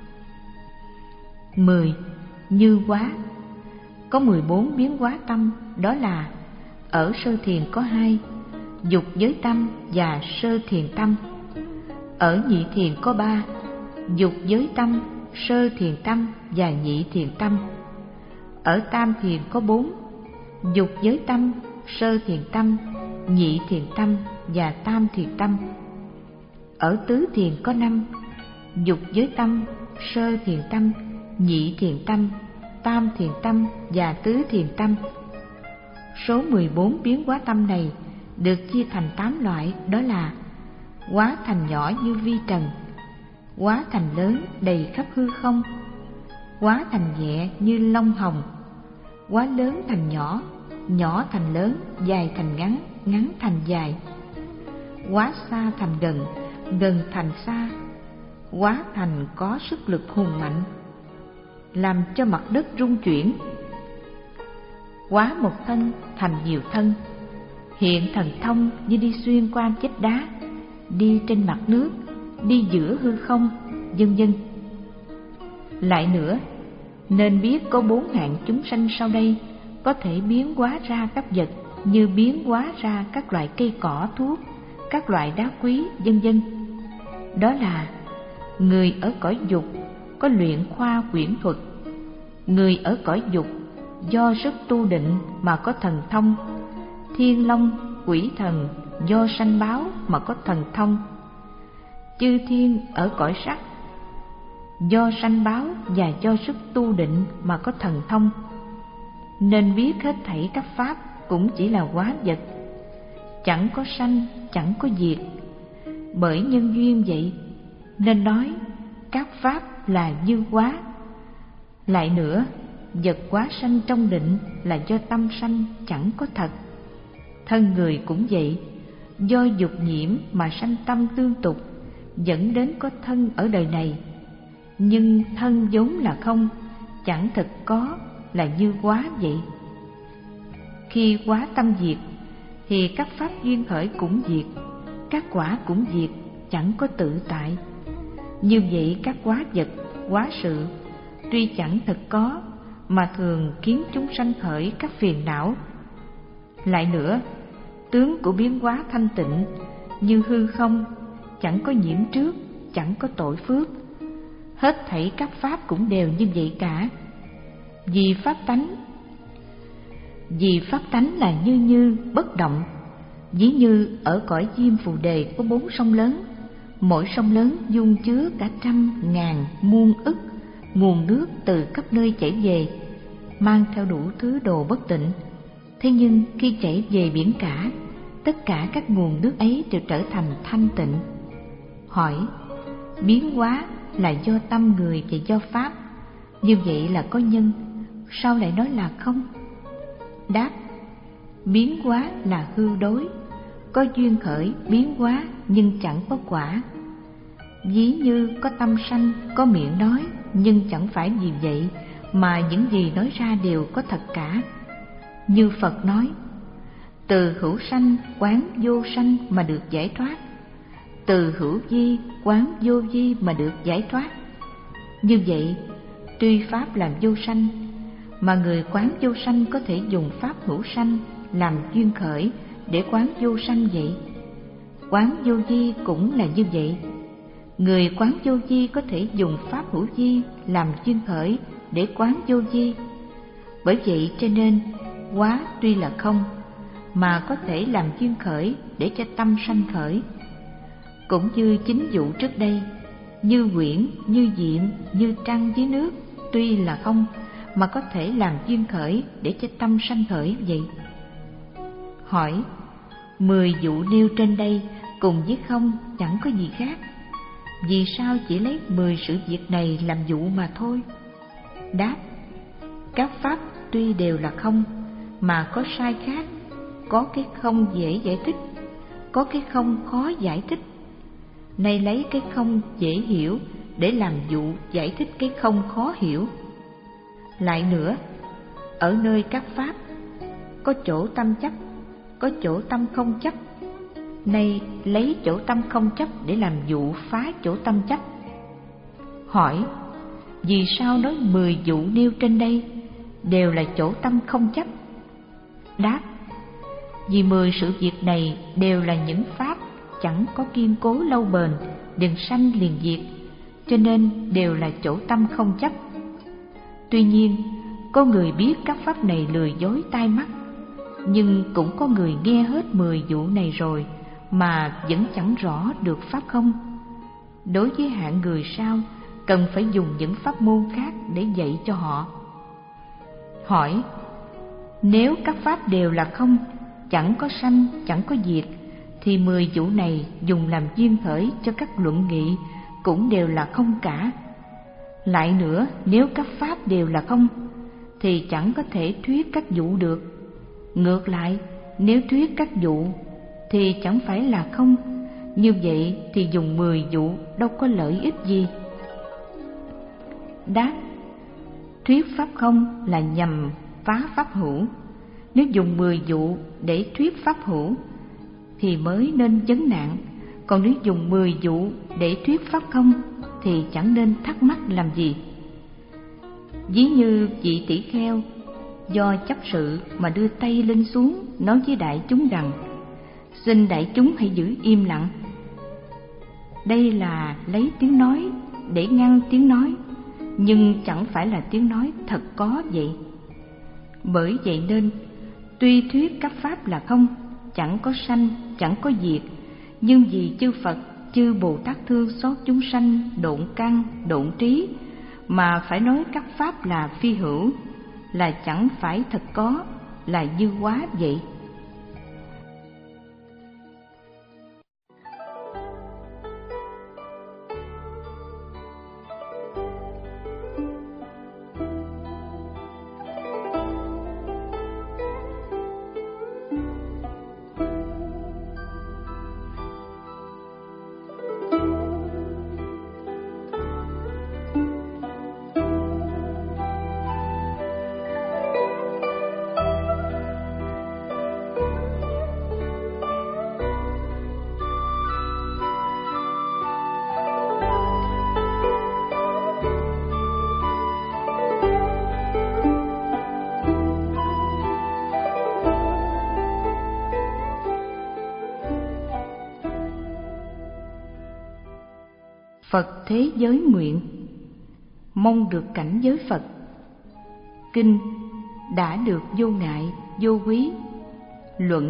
Mười. Như hóa. Có mười bốn biến hóa tâm, đó là: ở sơ thiền có hai, dục giới tâm và sơ thiền tâm. Ở nhị thiền có ba, dục giới tâm, sơ thiền tâm và nhị thiền tâm. Ở tam thiền có bốn, dục giới tâm, sơ thiền tâm, nhị thiền tâm và tam thiền tâm. Ở tứ thiền có năm, dục giới tâm, sơ thiền tâm, nhị thiền tâm, tam thiền tâm và tứ thiền tâm. Số mười bốn biến hóa tâm này được chia thành tám loại, đó là: hóa thành nhỏ như vi trần, hóa thành lớn đầy khắp hư không, hóa thành nhẹ như lông hồng, hóa lớn thành nhỏ, nhỏ thành lớn, dài thành ngắn, ngắn thành dài, hóa xa thành gần, gần thành xa, hóa thành có sức lực hùng mạnh, làm cho mặt đất rung chuyển, hóa một thân thành nhiều thân, hiện thần thông như đi xuyên qua vách đá, đi trên mặt nước, đi giữa hư không, vân vân. Lại nữa, nên biết có bốn hạng chúng sanh sau đây có thể biến hóa ra các vật, như biến hóa ra các loại cây cỏ thuốc, các loại đá quý, vân vân. Đó là: người ở cõi dục, có luyện khoa quyển thuật. Người ở cõi dục do sức tu định mà có thần thông. Thiên long, quỷ thần do sanh báo mà có thần thông. Chư thiên ở cõi sắc do sanh báo và do sức tu định mà có thần thông. Nên biết hết thảy các pháp cũng chỉ là hóa vật, chẳng có sanh, chẳng có diệt. Bởi nhân duyên vậy nên nói các pháp là như hóa. Lại nữa, vật hóa sanh trong định là do tâm sanh, chẳng có thật. Thân người cũng vậy, do dục nhiễm mà sanh tâm tương tục, dẫn đến có thân ở đời này. Nhưng thân vốn là không, chẳng thực có, là như hóa vậy. Khi hóa tâm diệt, thì các pháp duyên khởi cũng diệt, các quả cũng diệt, chẳng có tự tại. Như vậy các hóa vật, hóa sự, tuy chẳng thực có, mà thường khiến chúng sanh khởi các phiền não. Lại nữa, tướng của biến hóa thanh tịnh như hư không, chẳng có nhiễm trước, chẳng có tội phước. Hết thảy các pháp cũng đều như vậy cả. Vì pháp tánh Vì pháp tánh là như như, bất động. Ví như ở cõi Diêm Phù Đề có bốn sông lớn, mỗi sông lớn dung chứa cả trăm, ngàn, muôn ức nguồn nước từ khắp nơi chảy về, mang theo đủ thứ đồ bất tịnh. Thế nhưng khi chảy về biển cả, tất cả các nguồn nước ấy đều trở thành thanh tịnh. Hỏi: biến hóa là do tâm người và do pháp, như vậy là có nhân, sao lại nói là không? Đáp: biến hóa là hư đối, có duyên khởi biến hóa nhưng chẳng có quả. Ví như có tâm sanh, có miệng nói, nhưng chẳng phải vì vậy mà những gì nói ra đều có thật cả. Như Phật nói: từ hữu sanh quán vô sanh mà được giải thoát, từ hữu vi quán vô vi mà được giải thoát. Như vậy, tuy pháp làm vô sanh, mà người quán vô sanh có thể dùng pháp hữu sanh làm duyên khởi để quán vô sanh vậy. Quán vô vi cũng là như vậy, người quán vô vi có thể dùng pháp hữu vi làm duyên khởi để quán vô vi. Bởi vậy cho nên hóa tuy là không, mà có thể làm duyên khởi để cho tâm sanh khởi. Cũng như chính vụ trước đây, như quyển, như diện, như trăng dưới nước, tuy là không, mà có thể làm duyên khởi để cho tâm sanh khởi vậy. Hỏi: mười vụ nêu trên đây cùng với không chẳng có gì khác, vì sao chỉ lấy mười sự việc này làm vụ mà thôi? Đáp: các pháp tuy đều là không, mà có sai khác. Có cái không dễ giải thích, có cái không khó giải thích. Nay lấy cái không dễ hiểu để làm vụ giải thích cái không khó hiểu. Lại nữa, ở nơi các pháp có chỗ tâm chấp, có chỗ tâm không chấp. Nay lấy chỗ tâm không chấp để làm vụ phá chỗ tâm chấp. Hỏi: vì sao nói mười vụ nêu trên đây đều là chỗ tâm không chấp? Đáp: vì mười sự việc này đều là những pháp chẳng có kiên cố lâu bền, đừng sanh liền diệt, cho nên đều là chỗ tâm không chấp. Tuy nhiên, có người biết các pháp này lừa dối tai mắt, nhưng cũng có người nghe hết mười vụ này rồi mà vẫn chẳng rõ được pháp không. Đối với hạng người sau, cần phải dùng những pháp môn khác để dạy cho họ. Hỏi: nếu các pháp đều là không, chẳng có sanh, chẳng có diệt, thì mười vụ này dùng làm duyên khởi cho các luận nghị cũng đều là không cả. Lại nữa, nếu các pháp đều là không, thì chẳng có thể thuyết các vụ được. Ngược lại, nếu thuyết các vụ thì chẳng phải là không. Như vậy thì dùng mười vụ đâu có lợi ích gì. Đáp: thuyết pháp không là nhằm phá pháp hữu. Nếu dùng mười vụ để thuyết pháp hữu thì mới nên vấn nạn, còn nếu dùng mười vụ để thuyết pháp không thì chẳng nên thắc mắc làm gì. Ví như vị tỷ kheo do chấp sự mà đưa tay lên xuống nói với đại chúng rằng: xin đại chúng hãy giữ im lặng. Đây là lấy tiếng nói để ngăn tiếng nói, nhưng chẳng phải là tiếng nói thật có vậy. Bởi vậy nên, tuy thuyết các pháp là không, chẳng có sanh, chẳng có diệt, nhưng vì chư Phật, chư Bồ Tát thương xót chúng sanh độn căn, độn trí, mà phải nói các pháp là phi hữu, là chẳng phải thật có, là dư hóa vậy. Phật thế giới nguyện, mong được cảnh giới Phật. Kinh đã được vô ngại, vô quý. Luận: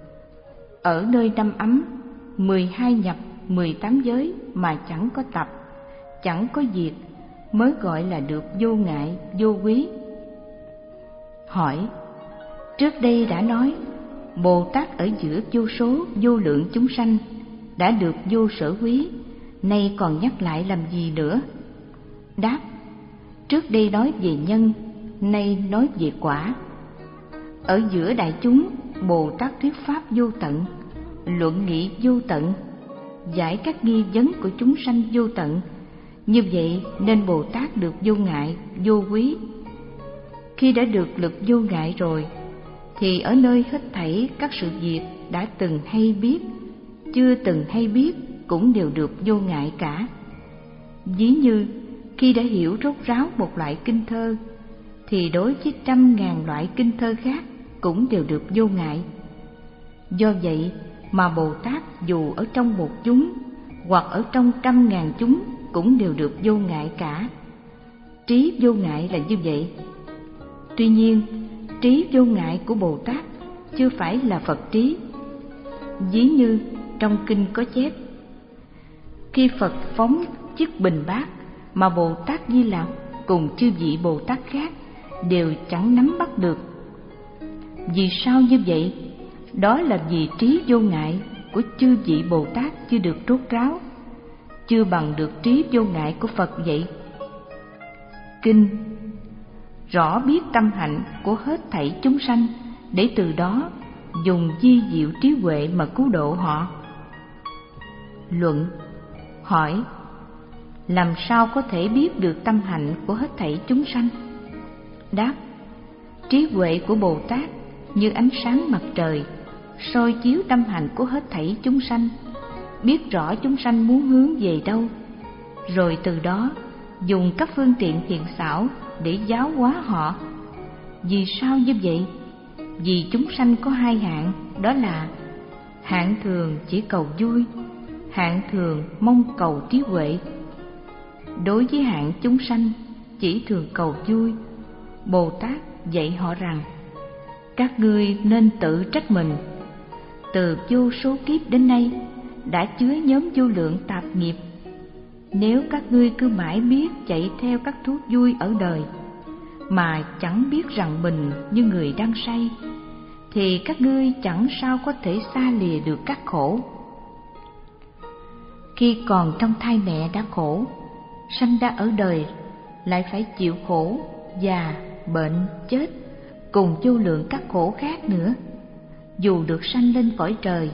ở nơi năm ấm, mười hai nhập, mười tám giới mà chẳng có tập, chẳng có diệt, mới gọi là được vô ngại, vô quý. Hỏi: trước đây đã nói, Bồ Tát ở giữa vô số, vô lượng chúng sanh, đã được vô sở quý, nay còn nhắc lại làm gì nữa? Đáp: trước đây nói về nhân, nay nói về quả. Ở giữa đại chúng, Bồ Tát thuyết pháp vô tận, luận nghị vô tận, giải các nghi vấn của chúng sanh vô tận. Như vậy nên Bồ Tát được vô ngại, vô quý. Khi đã được lực vô ngại rồi, thì ở nơi hết thảy các sự việc đã từng hay biết, chưa từng hay biết cũng đều được vô ngại cả. Ví như khi đã hiểu rốt ráo một loại kinh thơ, thì đối với trăm ngàn loại kinh thơ khác cũng đều được vô ngại. Do vậy mà Bồ Tát dù ở trong một chúng hoặc ở trong trăm ngàn chúng cũng đều được vô ngại cả. Trí vô ngại là như vậy. Tuy nhiên, trí vô ngại của Bồ Tát chưa phải là Phật trí. Ví như trong kinh có chép: khi Phật phóng chiếc bình bát mà Bồ Tát Di Lặc cùng chư vị Bồ Tát khác đều chẳng nắm bắt được. Vì sao như vậy? Đó là vì trí vô ngại của chư vị Bồ Tát chưa được rốt ráo, chưa bằng được trí vô ngại của Phật vậy. Kinh rõ biết tâm hạnh của hết thảy chúng sanh, để từ đó dùng di diệu trí huệ mà cứu độ họ. Luận: hỏi: làm sao có thể biết được tâm hạnh của hết thảy chúng sanh? Đáp: trí huệ của Bồ Tát như ánh sáng mặt trời, soi chiếu tâm hạnh của hết thảy chúng sanh, biết rõ chúng sanh muốn hướng về đâu, rồi từ đó dùng các phương tiện thiện xảo để giáo hóa họ. Vì sao như vậy? Vì chúng sanh có hai hạng, đó là hạng thường chỉ cầu vui, hạng thường mong cầu trí huệ. Đối với hạng chúng sanh chỉ thường cầu vui, Bồ Tát dạy họ rằng: các ngươi nên tự trách mình. Từ vô số kiếp đến nay đã chứa nhóm vô lượng tạp nghiệp. Nếu các ngươi cứ mãi biết chạy theo các thú vui ở đời, mà chẳng biết rằng mình như người đang say, thì các ngươi chẳng sao có thể xa lìa được các khổ. Khi còn trong thai mẹ đã khổ, sanh ra ở đời lại phải chịu khổ, già, bệnh, chết, cùng vô lượng các khổ khác nữa. Dù được sanh lên cõi trời,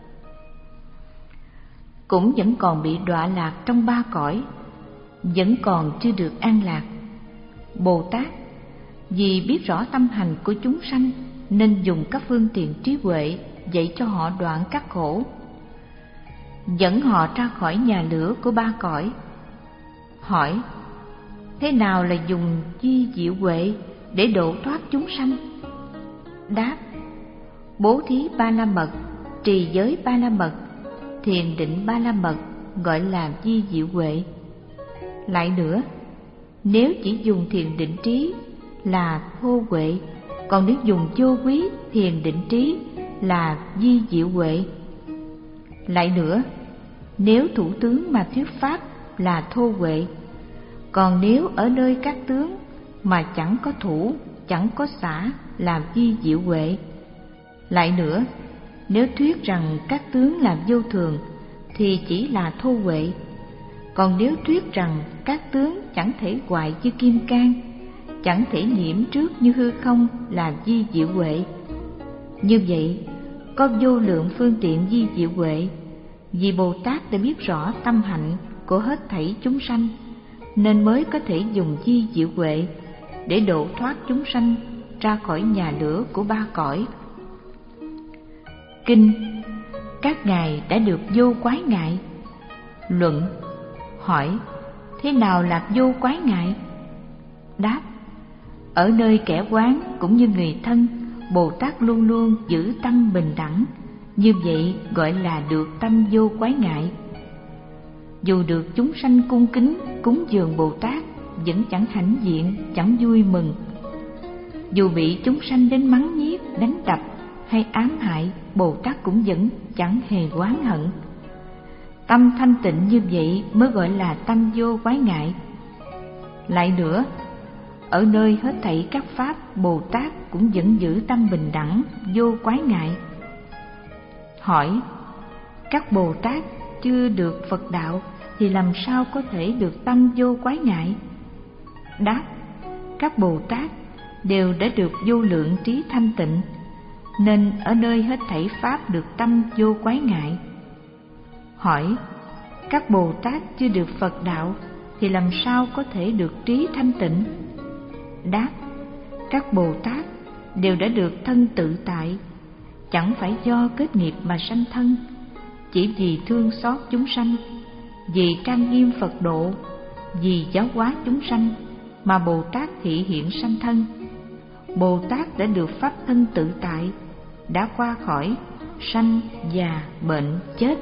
cũng vẫn còn bị đọa lạc trong ba cõi, vẫn còn chưa được an lạc. Bồ Tát vì biết rõ tâm hành của chúng sanh, nên dùng các phương tiện trí huệ dạy cho họ đoạn các khổ, dẫn họ ra khỏi nhà lửa của ba cõi. Hỏi: thế nào là dùng di diệu huệ để độ thoát chúng sanh? Đáp: bố thí ba la mật, trì giới ba la mật, thiền định ba la mật gọi là di diệu huệ. Lại nữa, nếu chỉ dùng thiền định trí là thô huệ, còn nếu dùng vô quý thiền định trí là vi diệu huệ. Lại nữa, nếu thủ tướng mà thuyết pháp là thô huệ, còn nếu ở nơi các tướng mà chẳng có thủ, chẳng có xả là vi diệu huệ. Lại nữa, nếu thuyết rằng các tướng là vô thường thì chỉ là thô huệ, còn nếu thuyết rằng các tướng chẳng thể hoại như kim cang, chẳng thể nhiễm trước như hư không là vi diệu huệ. Như vậy, có vô lượng phương tiện vi diệu huệ, vì Bồ Tát đã biết rõ tâm hạnh của hết thảy chúng sanh, nên mới có thể dùng vi diệu huệ để độ thoát chúng sanh ra khỏi nhà lửa của ba cõi. Kinh: Các ngài đã được vô quái ngại. Luận: Hỏi: Thế nào là vô quái ngại? Đáp: Ở nơi kẻ quán cũng như người thân, Bồ Tát luôn luôn giữ tâm bình đẳng, như vậy gọi là được tâm vô quái ngại. Dù được chúng sanh cung kính cúng dường Bồ Tát, vẫn chẳng hãnh diện, chẳng vui mừng. Dù bị chúng sanh đến mắng nhiếc, đánh đập hay ám hại, Bồ Tát cũng vẫn chẳng hề oán hận. Tâm thanh tịnh như vậy mới gọi là tâm vô quái ngại. Lại nữa, ở nơi hết thảy các pháp, Bồ Tát cũng vẫn giữ tâm bình đẳng, vô quái ngại. Hỏi: Các Bồ Tát chưa được Phật đạo thì làm sao có thể được tâm vô quái ngại? Đáp: Các Bồ Tát đều đã được vô lượng trí thanh tịnh, nên ở nơi hết thảy pháp được tâm vô quái ngại. Hỏi: Các Bồ Tát chưa được Phật đạo thì làm sao có thể được trí thanh tịnh? Đáp: Các Bồ Tát đều đã được thân tự tại, chẳng phải do kết nghiệp mà sanh thân, chỉ vì thương xót chúng sanh, vì trang nghiêm Phật độ, vì giáo hóa chúng sanh mà Bồ Tát thị hiện sanh thân. Bồ Tát đã được pháp thân tự tại, đã qua khỏi sanh, già, bệnh, chết.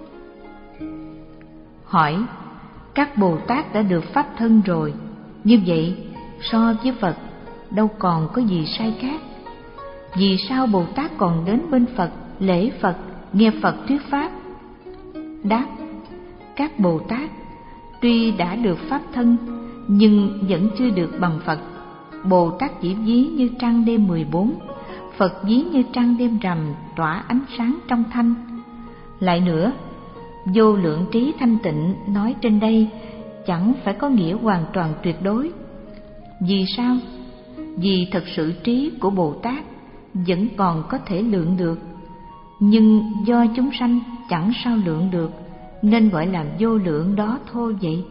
Hỏi: Các Bồ Tát đã được pháp thân rồi, như vậy so với Phật đâu còn có gì sai khác. Vì sao Bồ Tát còn đến bên Phật, lễ Phật, nghe Phật thuyết pháp? Đáp: Các Bồ Tát tuy đã được pháp thân nhưng vẫn chưa được bằng Phật. Bồ Tát chỉ ví như trăng đêm mười bốn, Phật ví như trăng đêm rằm tỏa ánh sáng trong thanh. Lại nữa, vô lượng trí thanh tịnh nói trên đây chẳng phải có nghĩa hoàn toàn tuyệt đối. Vì sao? Vì thật sự trí của Bồ Tát vẫn còn có thể lượng được, nhưng do chúng sanh chẳng sao lượng được, nên gọi là vô lượng đó thôi vậy.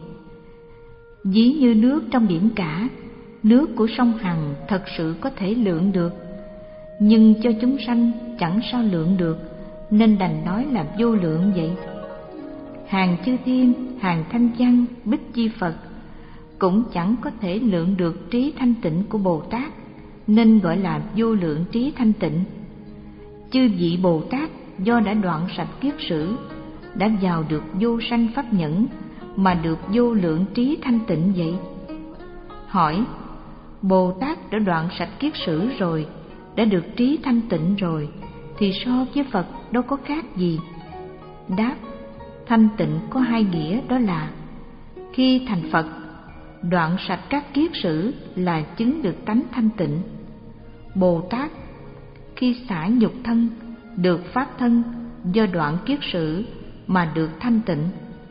Ví như nước trong biển cả, nước của sông Hằng thật sự có thể lượng được, nhưng cho chúng sanh chẳng sao lượng được, nên đành nói là vô lượng vậy. Hàng chư thiên, hàng thanh văn, bích chi Phật cũng chẳng có thể lượng được trí thanh tịnh của Bồ Tát, nên gọi là vô lượng trí thanh tịnh. Chư vị Bồ Tát do đã đoạn sạch kiết sử, đã vào được vô sanh pháp nhẫn, mà được vô lượng trí thanh tịnh vậy. Hỏi: Bồ Tát đã đoạn sạch kiết sử rồi, đã được trí thanh tịnh rồi, thì so với Phật đâu có khác gì? Đáp: Thanh tịnh có hai nghĩa, đó là khi thành Phật, đoạn sạch các kiết sử là chứng được tánh thanh tịnh. Bồ Tát khi xả nhục thân, được pháp thân, do đoạn kiết sử mà được thanh tịnh.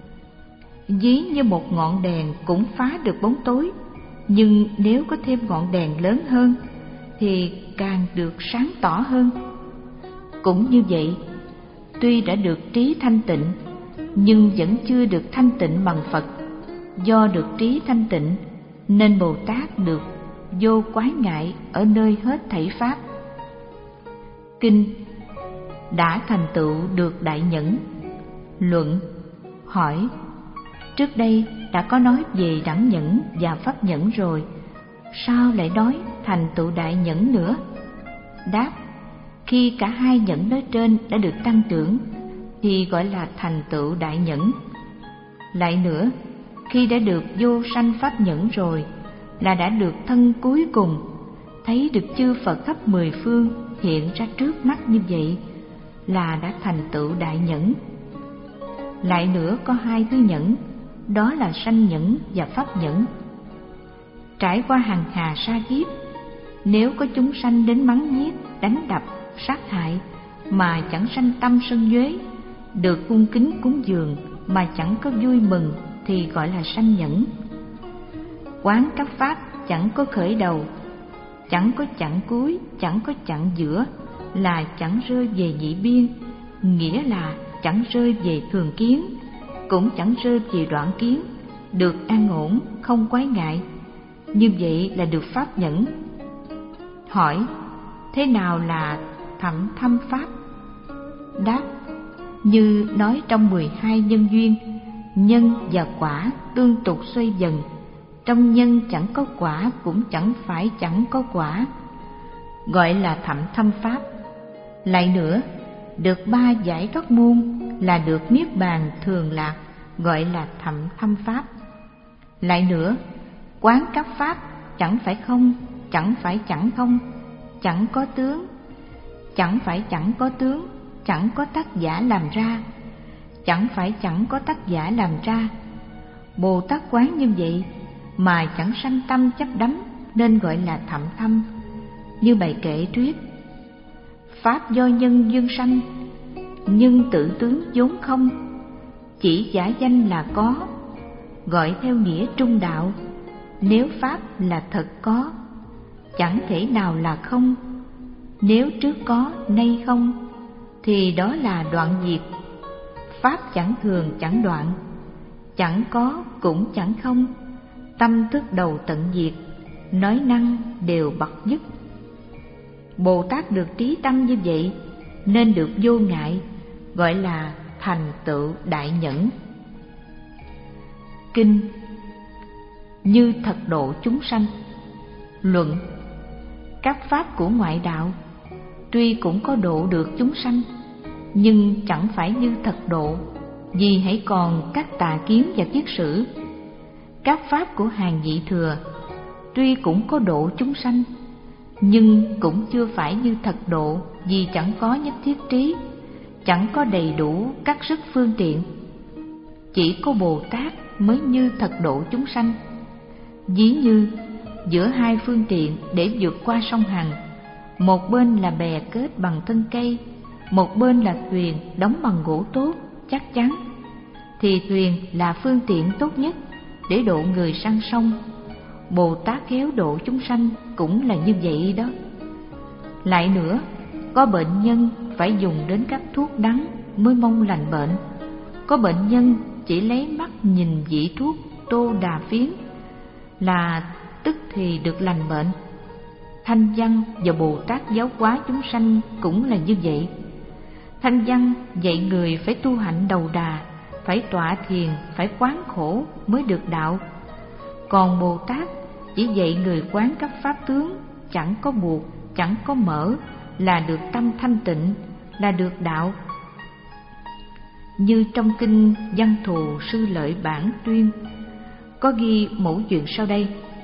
Ví như một ngọn đèn cũng phá được bóng tối, nhưng nếu có thêm ngọn đèn lớn hơn thì càng được sáng tỏ hơn. Cũng như vậy, tuy đã được trí thanh tịnh nhưng vẫn chưa được thanh tịnh bằng Phật. Do được trí thanh tịnh nên Bồ Tát được vô quái ngại ở nơi hết thảy pháp. Kinh: Đã thành tựu được đại nhẫn. Luận: Hỏi: Trước đây đã có nói về đẳng nhẫn và pháp nhẫn rồi, sao lại nói thành tựu đại nhẫn nữa? Đáp: Khi cả hai nhẫn nói trên đã được tăng trưởng thì gọi là thành tựu đại nhẫn. Lại nữa, khi đã được vô sanh pháp nhẫn rồi là đã được thân cuối cùng, thấy được chư Phật khắp mười phương hiện ra trước mắt như vậy là đã thành tựu đại nhẫn. Lại nữa có hai thứ nhẫn, đó là sanh nhẫn và pháp nhẫn. Trải qua hàng hà sa kiếp, nếu có chúng sanh đến mắng nhiếc, đánh đập, sát hại mà chẳng sanh tâm sân uế, được cung kính cúng dường mà chẳng có vui mừng thì gọi là sanh nhẫn. Quán các pháp chẳng có khởi đầu, chẳng có chặng cuối, chẳng có chặng giữa, là chẳng rơi về nhị biên, nghĩa là chẳng rơi về thường kiến, cũng chẳng rơi về đoạn kiến, được an ổn, không quái ngại. Như vậy là được pháp nhẫn. Hỏi: thế nào là thậm thâm pháp? Đáp: như nói trong mười hai nhân duyên, nhân và quả tương tục xoay dần, trong nhân chẳng có quả cũng chẳng phải chẳng có quả, gọi là thậm thâm pháp. Lại nữa, được ba giải thoát môn là được niết bàn thường lạc, gọi là thậm thâm pháp. Lại nữa, quán các pháp chẳng phải không, chẳng phải chẳng không, chẳng có tướng, chẳng phải chẳng có tướng, chẳng có tác giả làm ra, chẳng phải chẳng có tác giả làm ra. Bồ Tát quán như vậy mà chẳng sanh tâm chấp đắm nên gọi là thậm thâm. Như bài kệ thuyết: pháp do nhân duyên sanh, nhân tự tướng vốn không, chỉ giả danh là có, gọi theo nghĩa trung đạo. Nếu pháp là thật có, chẳng thể nào là không. Nếu trước có nay không, thì đó là đoạn diệt. Pháp chẳng thường chẳng đoạn, chẳng có cũng chẳng không, tâm thức đầu tận diệt, nói năng đều bật dứt. Bồ Tát được trí tâm như vậy nên được vô ngại, gọi là thành tựu đại nhẫn. Kinh Như thật độ chúng sanh. Luận: các pháp của ngoại đạo tuy cũng có độ được chúng sanh, nhưng chẳng phải như thật độ, vì hãy còn các tà kiến và kiết sử. Các pháp của hàng vị thừa tuy cũng có độ chúng sanh, nhưng cũng chưa phải như thật độ, vì chẳng có nhất thiết trí, chẳng có đầy đủ các sức phương tiện. Chỉ có Bồ Tát mới như thật độ chúng sanh. Ví như giữa hai phương tiện để vượt qua sông Hằng, một bên là bè kết bằng thân cây, một bên là thuyền đóng bằng gỗ tốt, chắc chắn, thì thuyền là phương tiện tốt nhất để độ người sang sông. Bồ Tát khéo độ chúng sanh cũng là như vậy đó. Lại nữa, có bệnh nhân phải dùng đến các thuốc đắng mới mong lành bệnh, có bệnh nhân chỉ lấy mắt nhìn vị thuốc tô đà phiến là tức thì được lành bệnh. Thanh Văn và Bồ Tát giáo hóa chúng sanh cũng là như vậy. Thanh Văn dạy người phải tu hạnh đầu đà, phải tọa thiền, phải quán khổ mới được đạo. Còn Bồ Tát chỉ dạy người quán các pháp tướng chẳng có buộc, chẳng có mở, là được tâm thanh tịnh, là được đạo. Như trong kinh Văn Thù Sư Lợi Bản Tuyên có ghi mẫu chuyện sau đây.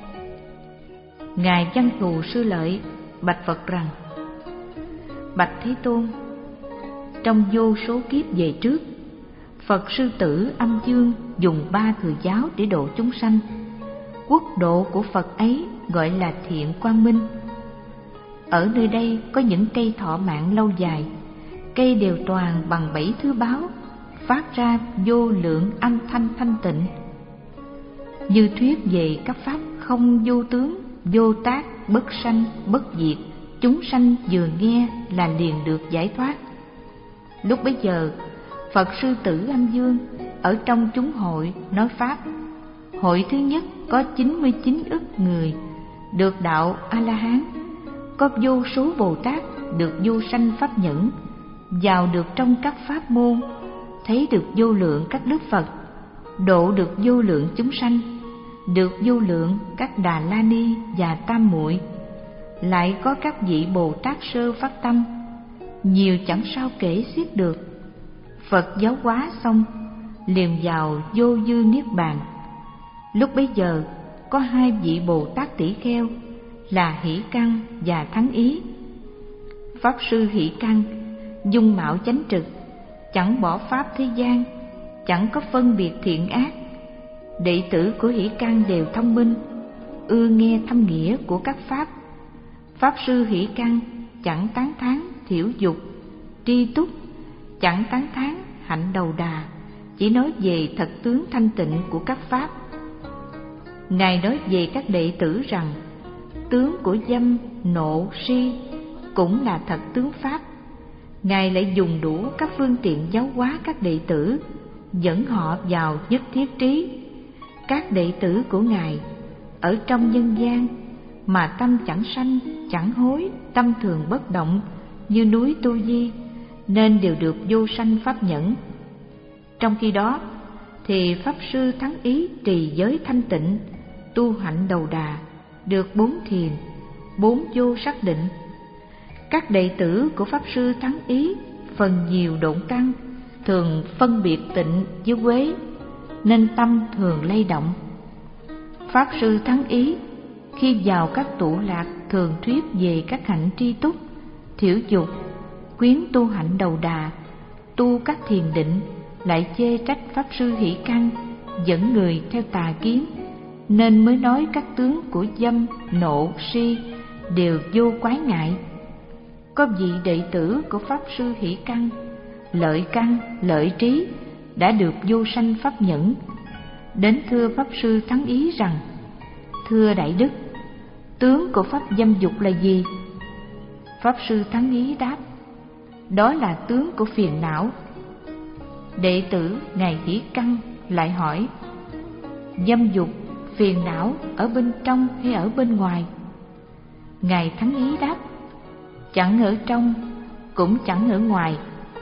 Ngài Văn Thù Sư Lợi bạch Phật rằng: bạch Thế Tôn, trong vô số kiếp về trước, Phật Sư Tử Âm Dương dùng ba thừa giáo để độ chúng sanh. Quốc độ của Phật ấy gọi là Thiện Quang Minh. Ở nơi đây có những cây thọ mạng lâu dài, cây đều toàn bằng bảy thứ báo, phát ra vô lượng âm thanh thanh tịnh. Như thuyết về các pháp không vô tướng, vô tác, bất sanh, bất diệt, chúng sanh vừa nghe là liền được giải thoát. Lúc bấy giờ, Phật Sư Tử Âm Dương ở trong chúng hội nói pháp. Hội thứ nhất có chín mươi chín ức người được đạo A-la-hán, có vô số Bồ Tát được vô sanh pháp nhẫn, vào được trong các pháp môn, thấy được vô lượng các đức Phật, độ được vô lượng chúng sanh, được vô lượng các Đà La Ni và Tam Muội. Lại có các vị Bồ Tát sơ phát tâm, nhiều chẳng sao kể xiết được. Phật giáo hóa xong, liền vào vô dư niết bàn. Lúc bấy giờ có hai vị Bồ Tát Tỷ Kheo là Hỷ Căn và Thắng Ý. Pháp sư Hỷ Căn dung mạo chánh trực, chẳng bỏ pháp thế gian, chẳng có phân biệt thiện ác. Đệ tử của Hỷ Căn đều thông minh, ưa nghe thâm nghĩa của các pháp. Pháp sư Hỷ Căn chẳng tán thán thiểu dục, tri túc, chẳng tán thán hạnh đầu đà, chỉ nói về thật tướng thanh tịnh của các pháp. Ngài nói về các đệ tử rằng tướng của dâm, nộ, si cũng là thật tướng pháp. Ngài lại dùng đủ các phương tiện giáo hóa các đệ tử, dẫn họ vào nhất thiết trí. Các đệ tử của Ngài ở trong nhân gian mà tâm chẳng sanh, chẳng hối, tâm thường bất động như núi Tu Di, nên đều được vô sanh pháp nhẫn. Trong khi đó thì Pháp sư Thắng Ý trì giới thanh tịnh, tu hạnh đầu đà, được bốn thiền, bốn vô sắc định. Các đệ tử của Pháp sư Thắng Ý phần nhiều độn căn, thường phân biệt tịnh với quế, nên tâm thường lay động. Pháp sư Thắng Ý khi vào các tụ lạc thường thuyết về các hạnh tri túc, thiểu dục, quyến tu hạnh đầu đà, tu các thiền định, lại chê trách Pháp sư Hỷ Căn dẫn người theo tà kiến, nên mới nói các tướng của dâm, nộ, si đều vô quái ngại. Có vị đệ tử của Pháp sư Hỷ Căn, lợi căn, lợi trí, đã được vô sanh pháp nhẫn, đến thưa Pháp sư Thắng Ý rằng: Thưa Đại Đức, tướng của pháp dâm dục là gì? Pháp sư Thắng Ý đáp: Đó là tướng của phiền não. Đệ tử ngài Hỷ Căn lại hỏi: Dâm dục, phiền não ở bên trong hay ở bên ngoài? Ngài Thắng Ý đáp: Chẳng ở trong, cũng chẳng ở ngoài.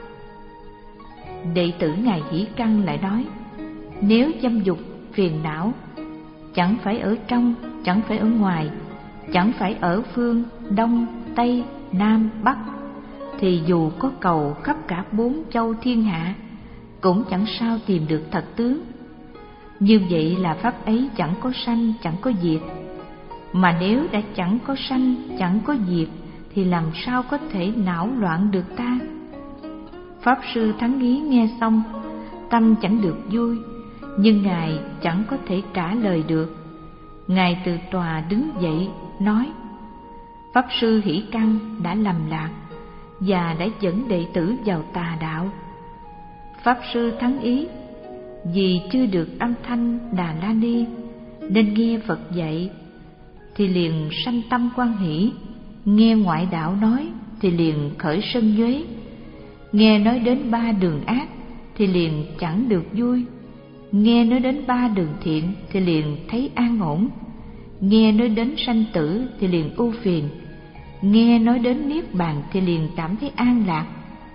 Đệ tử ngài Hỷ Căn lại nói: Nếu dâm dục, phiền não chẳng phải ở trong, chẳng phải ở ngoài, chẳng phải ở phương Đông, Tây, Nam, Bắc, thì dù có cầu khắp cả bốn châu thiên hạ cũng chẳng sao tìm được thật tướng. Như vậy là pháp ấy chẳng có sanh, chẳng có diệt. Mà nếu đã chẳng có sanh, chẳng có diệt, thì làm sao có thể não loạn được ta? Pháp sư Thắng Ý nghe xong, tâm chẳng được vui, nhưng Ngài chẳng có thể trả lời được. Ngài từ tòa đứng dậy nói: Pháp sư Hỷ Căn đã lầm lạc và đã dẫn đệ tử vào tà đạo. Pháp sư Thắng Ý vì chưa được âm thanh Đà La Ni nên nghe Phật dạy thì liền sanh tâm hoan hỷ, nghe ngoại đạo nói thì liền khởi sân nhuế, nghe nói đến ba đường ác thì liền chẳng được vui, nghe nói đến ba đường thiện thì liền thấy an ổn, nghe nói đến sanh tử thì liền ưu phiền, nghe nói đến niết bàn thì liền cảm thấy an lạc.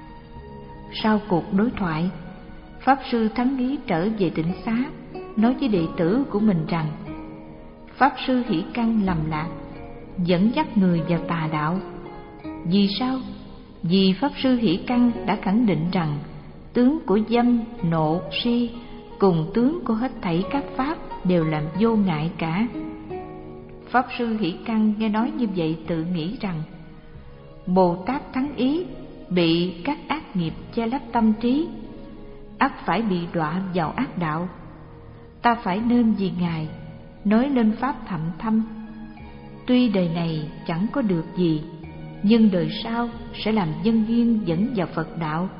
Sau cuộc đối thoại, Pháp sư Thắng Ý trở về tịnh xá, nói với đệ tử của mình rằng: Pháp sư Hỷ Căn lầm lạc, dẫn dắt người vào tà đạo. Vì sao? Vì Pháp sư Hỷ Căn đã khẳng định rằng tướng của dâm, nộ, si cùng tướng của hết thảy các pháp đều là vô ngại cả. Pháp sư Hỷ Căn nghe nói như vậy tự nghĩ rằng: Bồ Tát Thắng Ý bị các ác nghiệp che lấp tâm trí, ắt phải bị đọa vào ác đạo. Ta phải nên vì Ngài nói lên pháp thậm thâm. Tuy đời này chẳng có được gì, nhưng đời sau sẽ làm nhân duyên dẫn vào Phật đạo.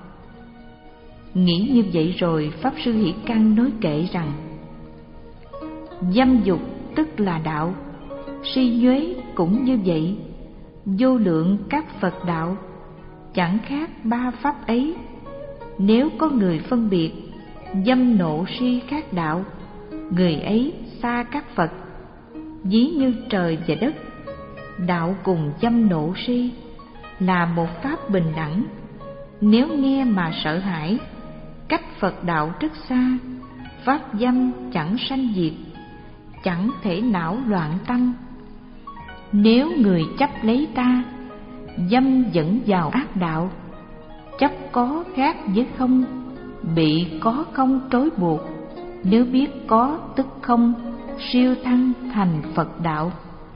Nghĩ như vậy rồi, Pháp sư Hỷ Căn nói kệ rằng: Dâm dục tức là đạo, si nhuế cũng như vậy, vô lượng các Phật đạo, chẳng khác ba pháp ấy. Nếu có người phân biệt dâm nộ si khác đạo, người ấy xa các Phật. Ví như trời và đất, đạo cùng dâm nộ si là một pháp bình đẳng. Nếu nghe mà sợ hãi, cách Phật đạo rất xa, pháp dâm chẳng sanh diệt, chẳng thể não loạn tâm. Nếu người chấp lấy ta, dâm dẫn vào ác đạo, chấp có khác với không, bị có không trói buộc. Nếu biết có tức không, siêu thăng thành Phật đạo.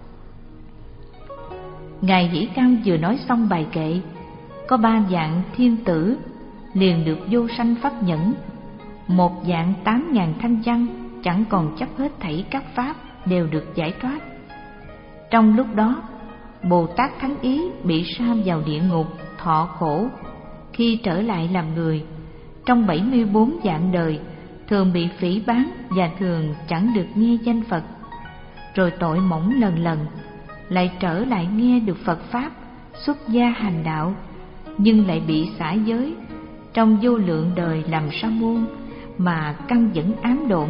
Ngài Hỷ Căn vừa nói xong bài kệ, có ba dạng thiên tử liền được vô sanh pháp nhẫn, một dạng tám ngàn thanh văn chẳng còn chấp hết thảy các pháp đều được giải thoát. Trong lúc đó, Bồ Tát Thắng Ý bị sa vào địa ngục thọ khổ. Khi trở lại làm người, trong bảy mươi bốn vạn đời thường bị phỉ báng và thường chẳng được nghe danh Phật. Rồi tội mỏng lần lần, lại trở lại nghe được Phật Pháp, xuất gia hành đạo, nhưng lại bị xả giới, trong vô lượng đời làm sa môn mà căn vẫn ám độn.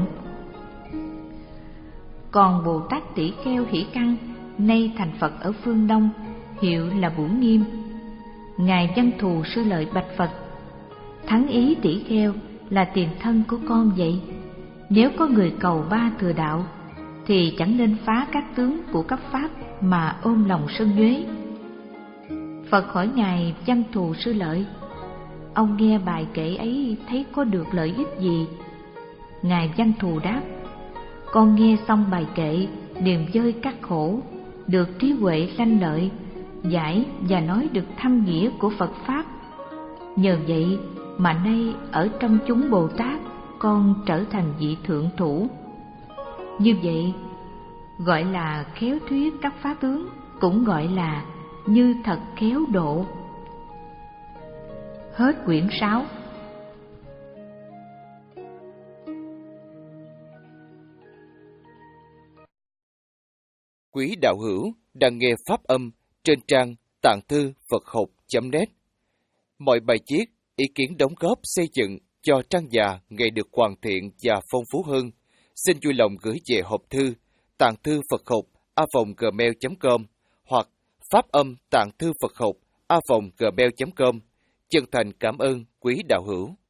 Còn Bồ Tát Tỷ Kheo Hỷ Căn nay thành Phật ở phương Đông, hiệu là Vũ Nghiêm. Ngài Văn Thù Sư Lợi bạch Phật: Thắng Ý Tỷ Kheo là tiền thân của con vậy. Nếu có người cầu ba thừa đạo thì chẳng nên phá các tướng của các pháp mà ôm lòng sân nhuế. Phật hỏi Ngài Văn Thù Sư Lợi: ông nghe bài kệ ấy thấy có được lợi ích gì? Ngài Văn Thù đáp: con nghe xong bài kệ liền vơi các khổ, được trí huệ sanh lợi, giải và nói được thâm nghĩa của Phật Pháp. Nhờ vậy mà nay ở trong chúng Bồ Tát, con trở thành vị thượng thủ. Như vậy gọi là khéo thuyết các pháp tướng, cũng gọi là như thật khéo độ. Hết quyển sáu. Quý đạo hữu đang nghe pháp âm trên trang tạng thư Phật học chấm net. Mọi bài viết, ý kiến đóng góp xây dựng cho trang già ngày được hoàn thiện và phong phú hơn, xin vui lòng gửi về hộp thư tạng thư Phật học a vòng gmail chấm com hoặc pháp âm tạng thư Phật học a vòng gmail chấm com. Chân thành cảm ơn quý đạo hữu.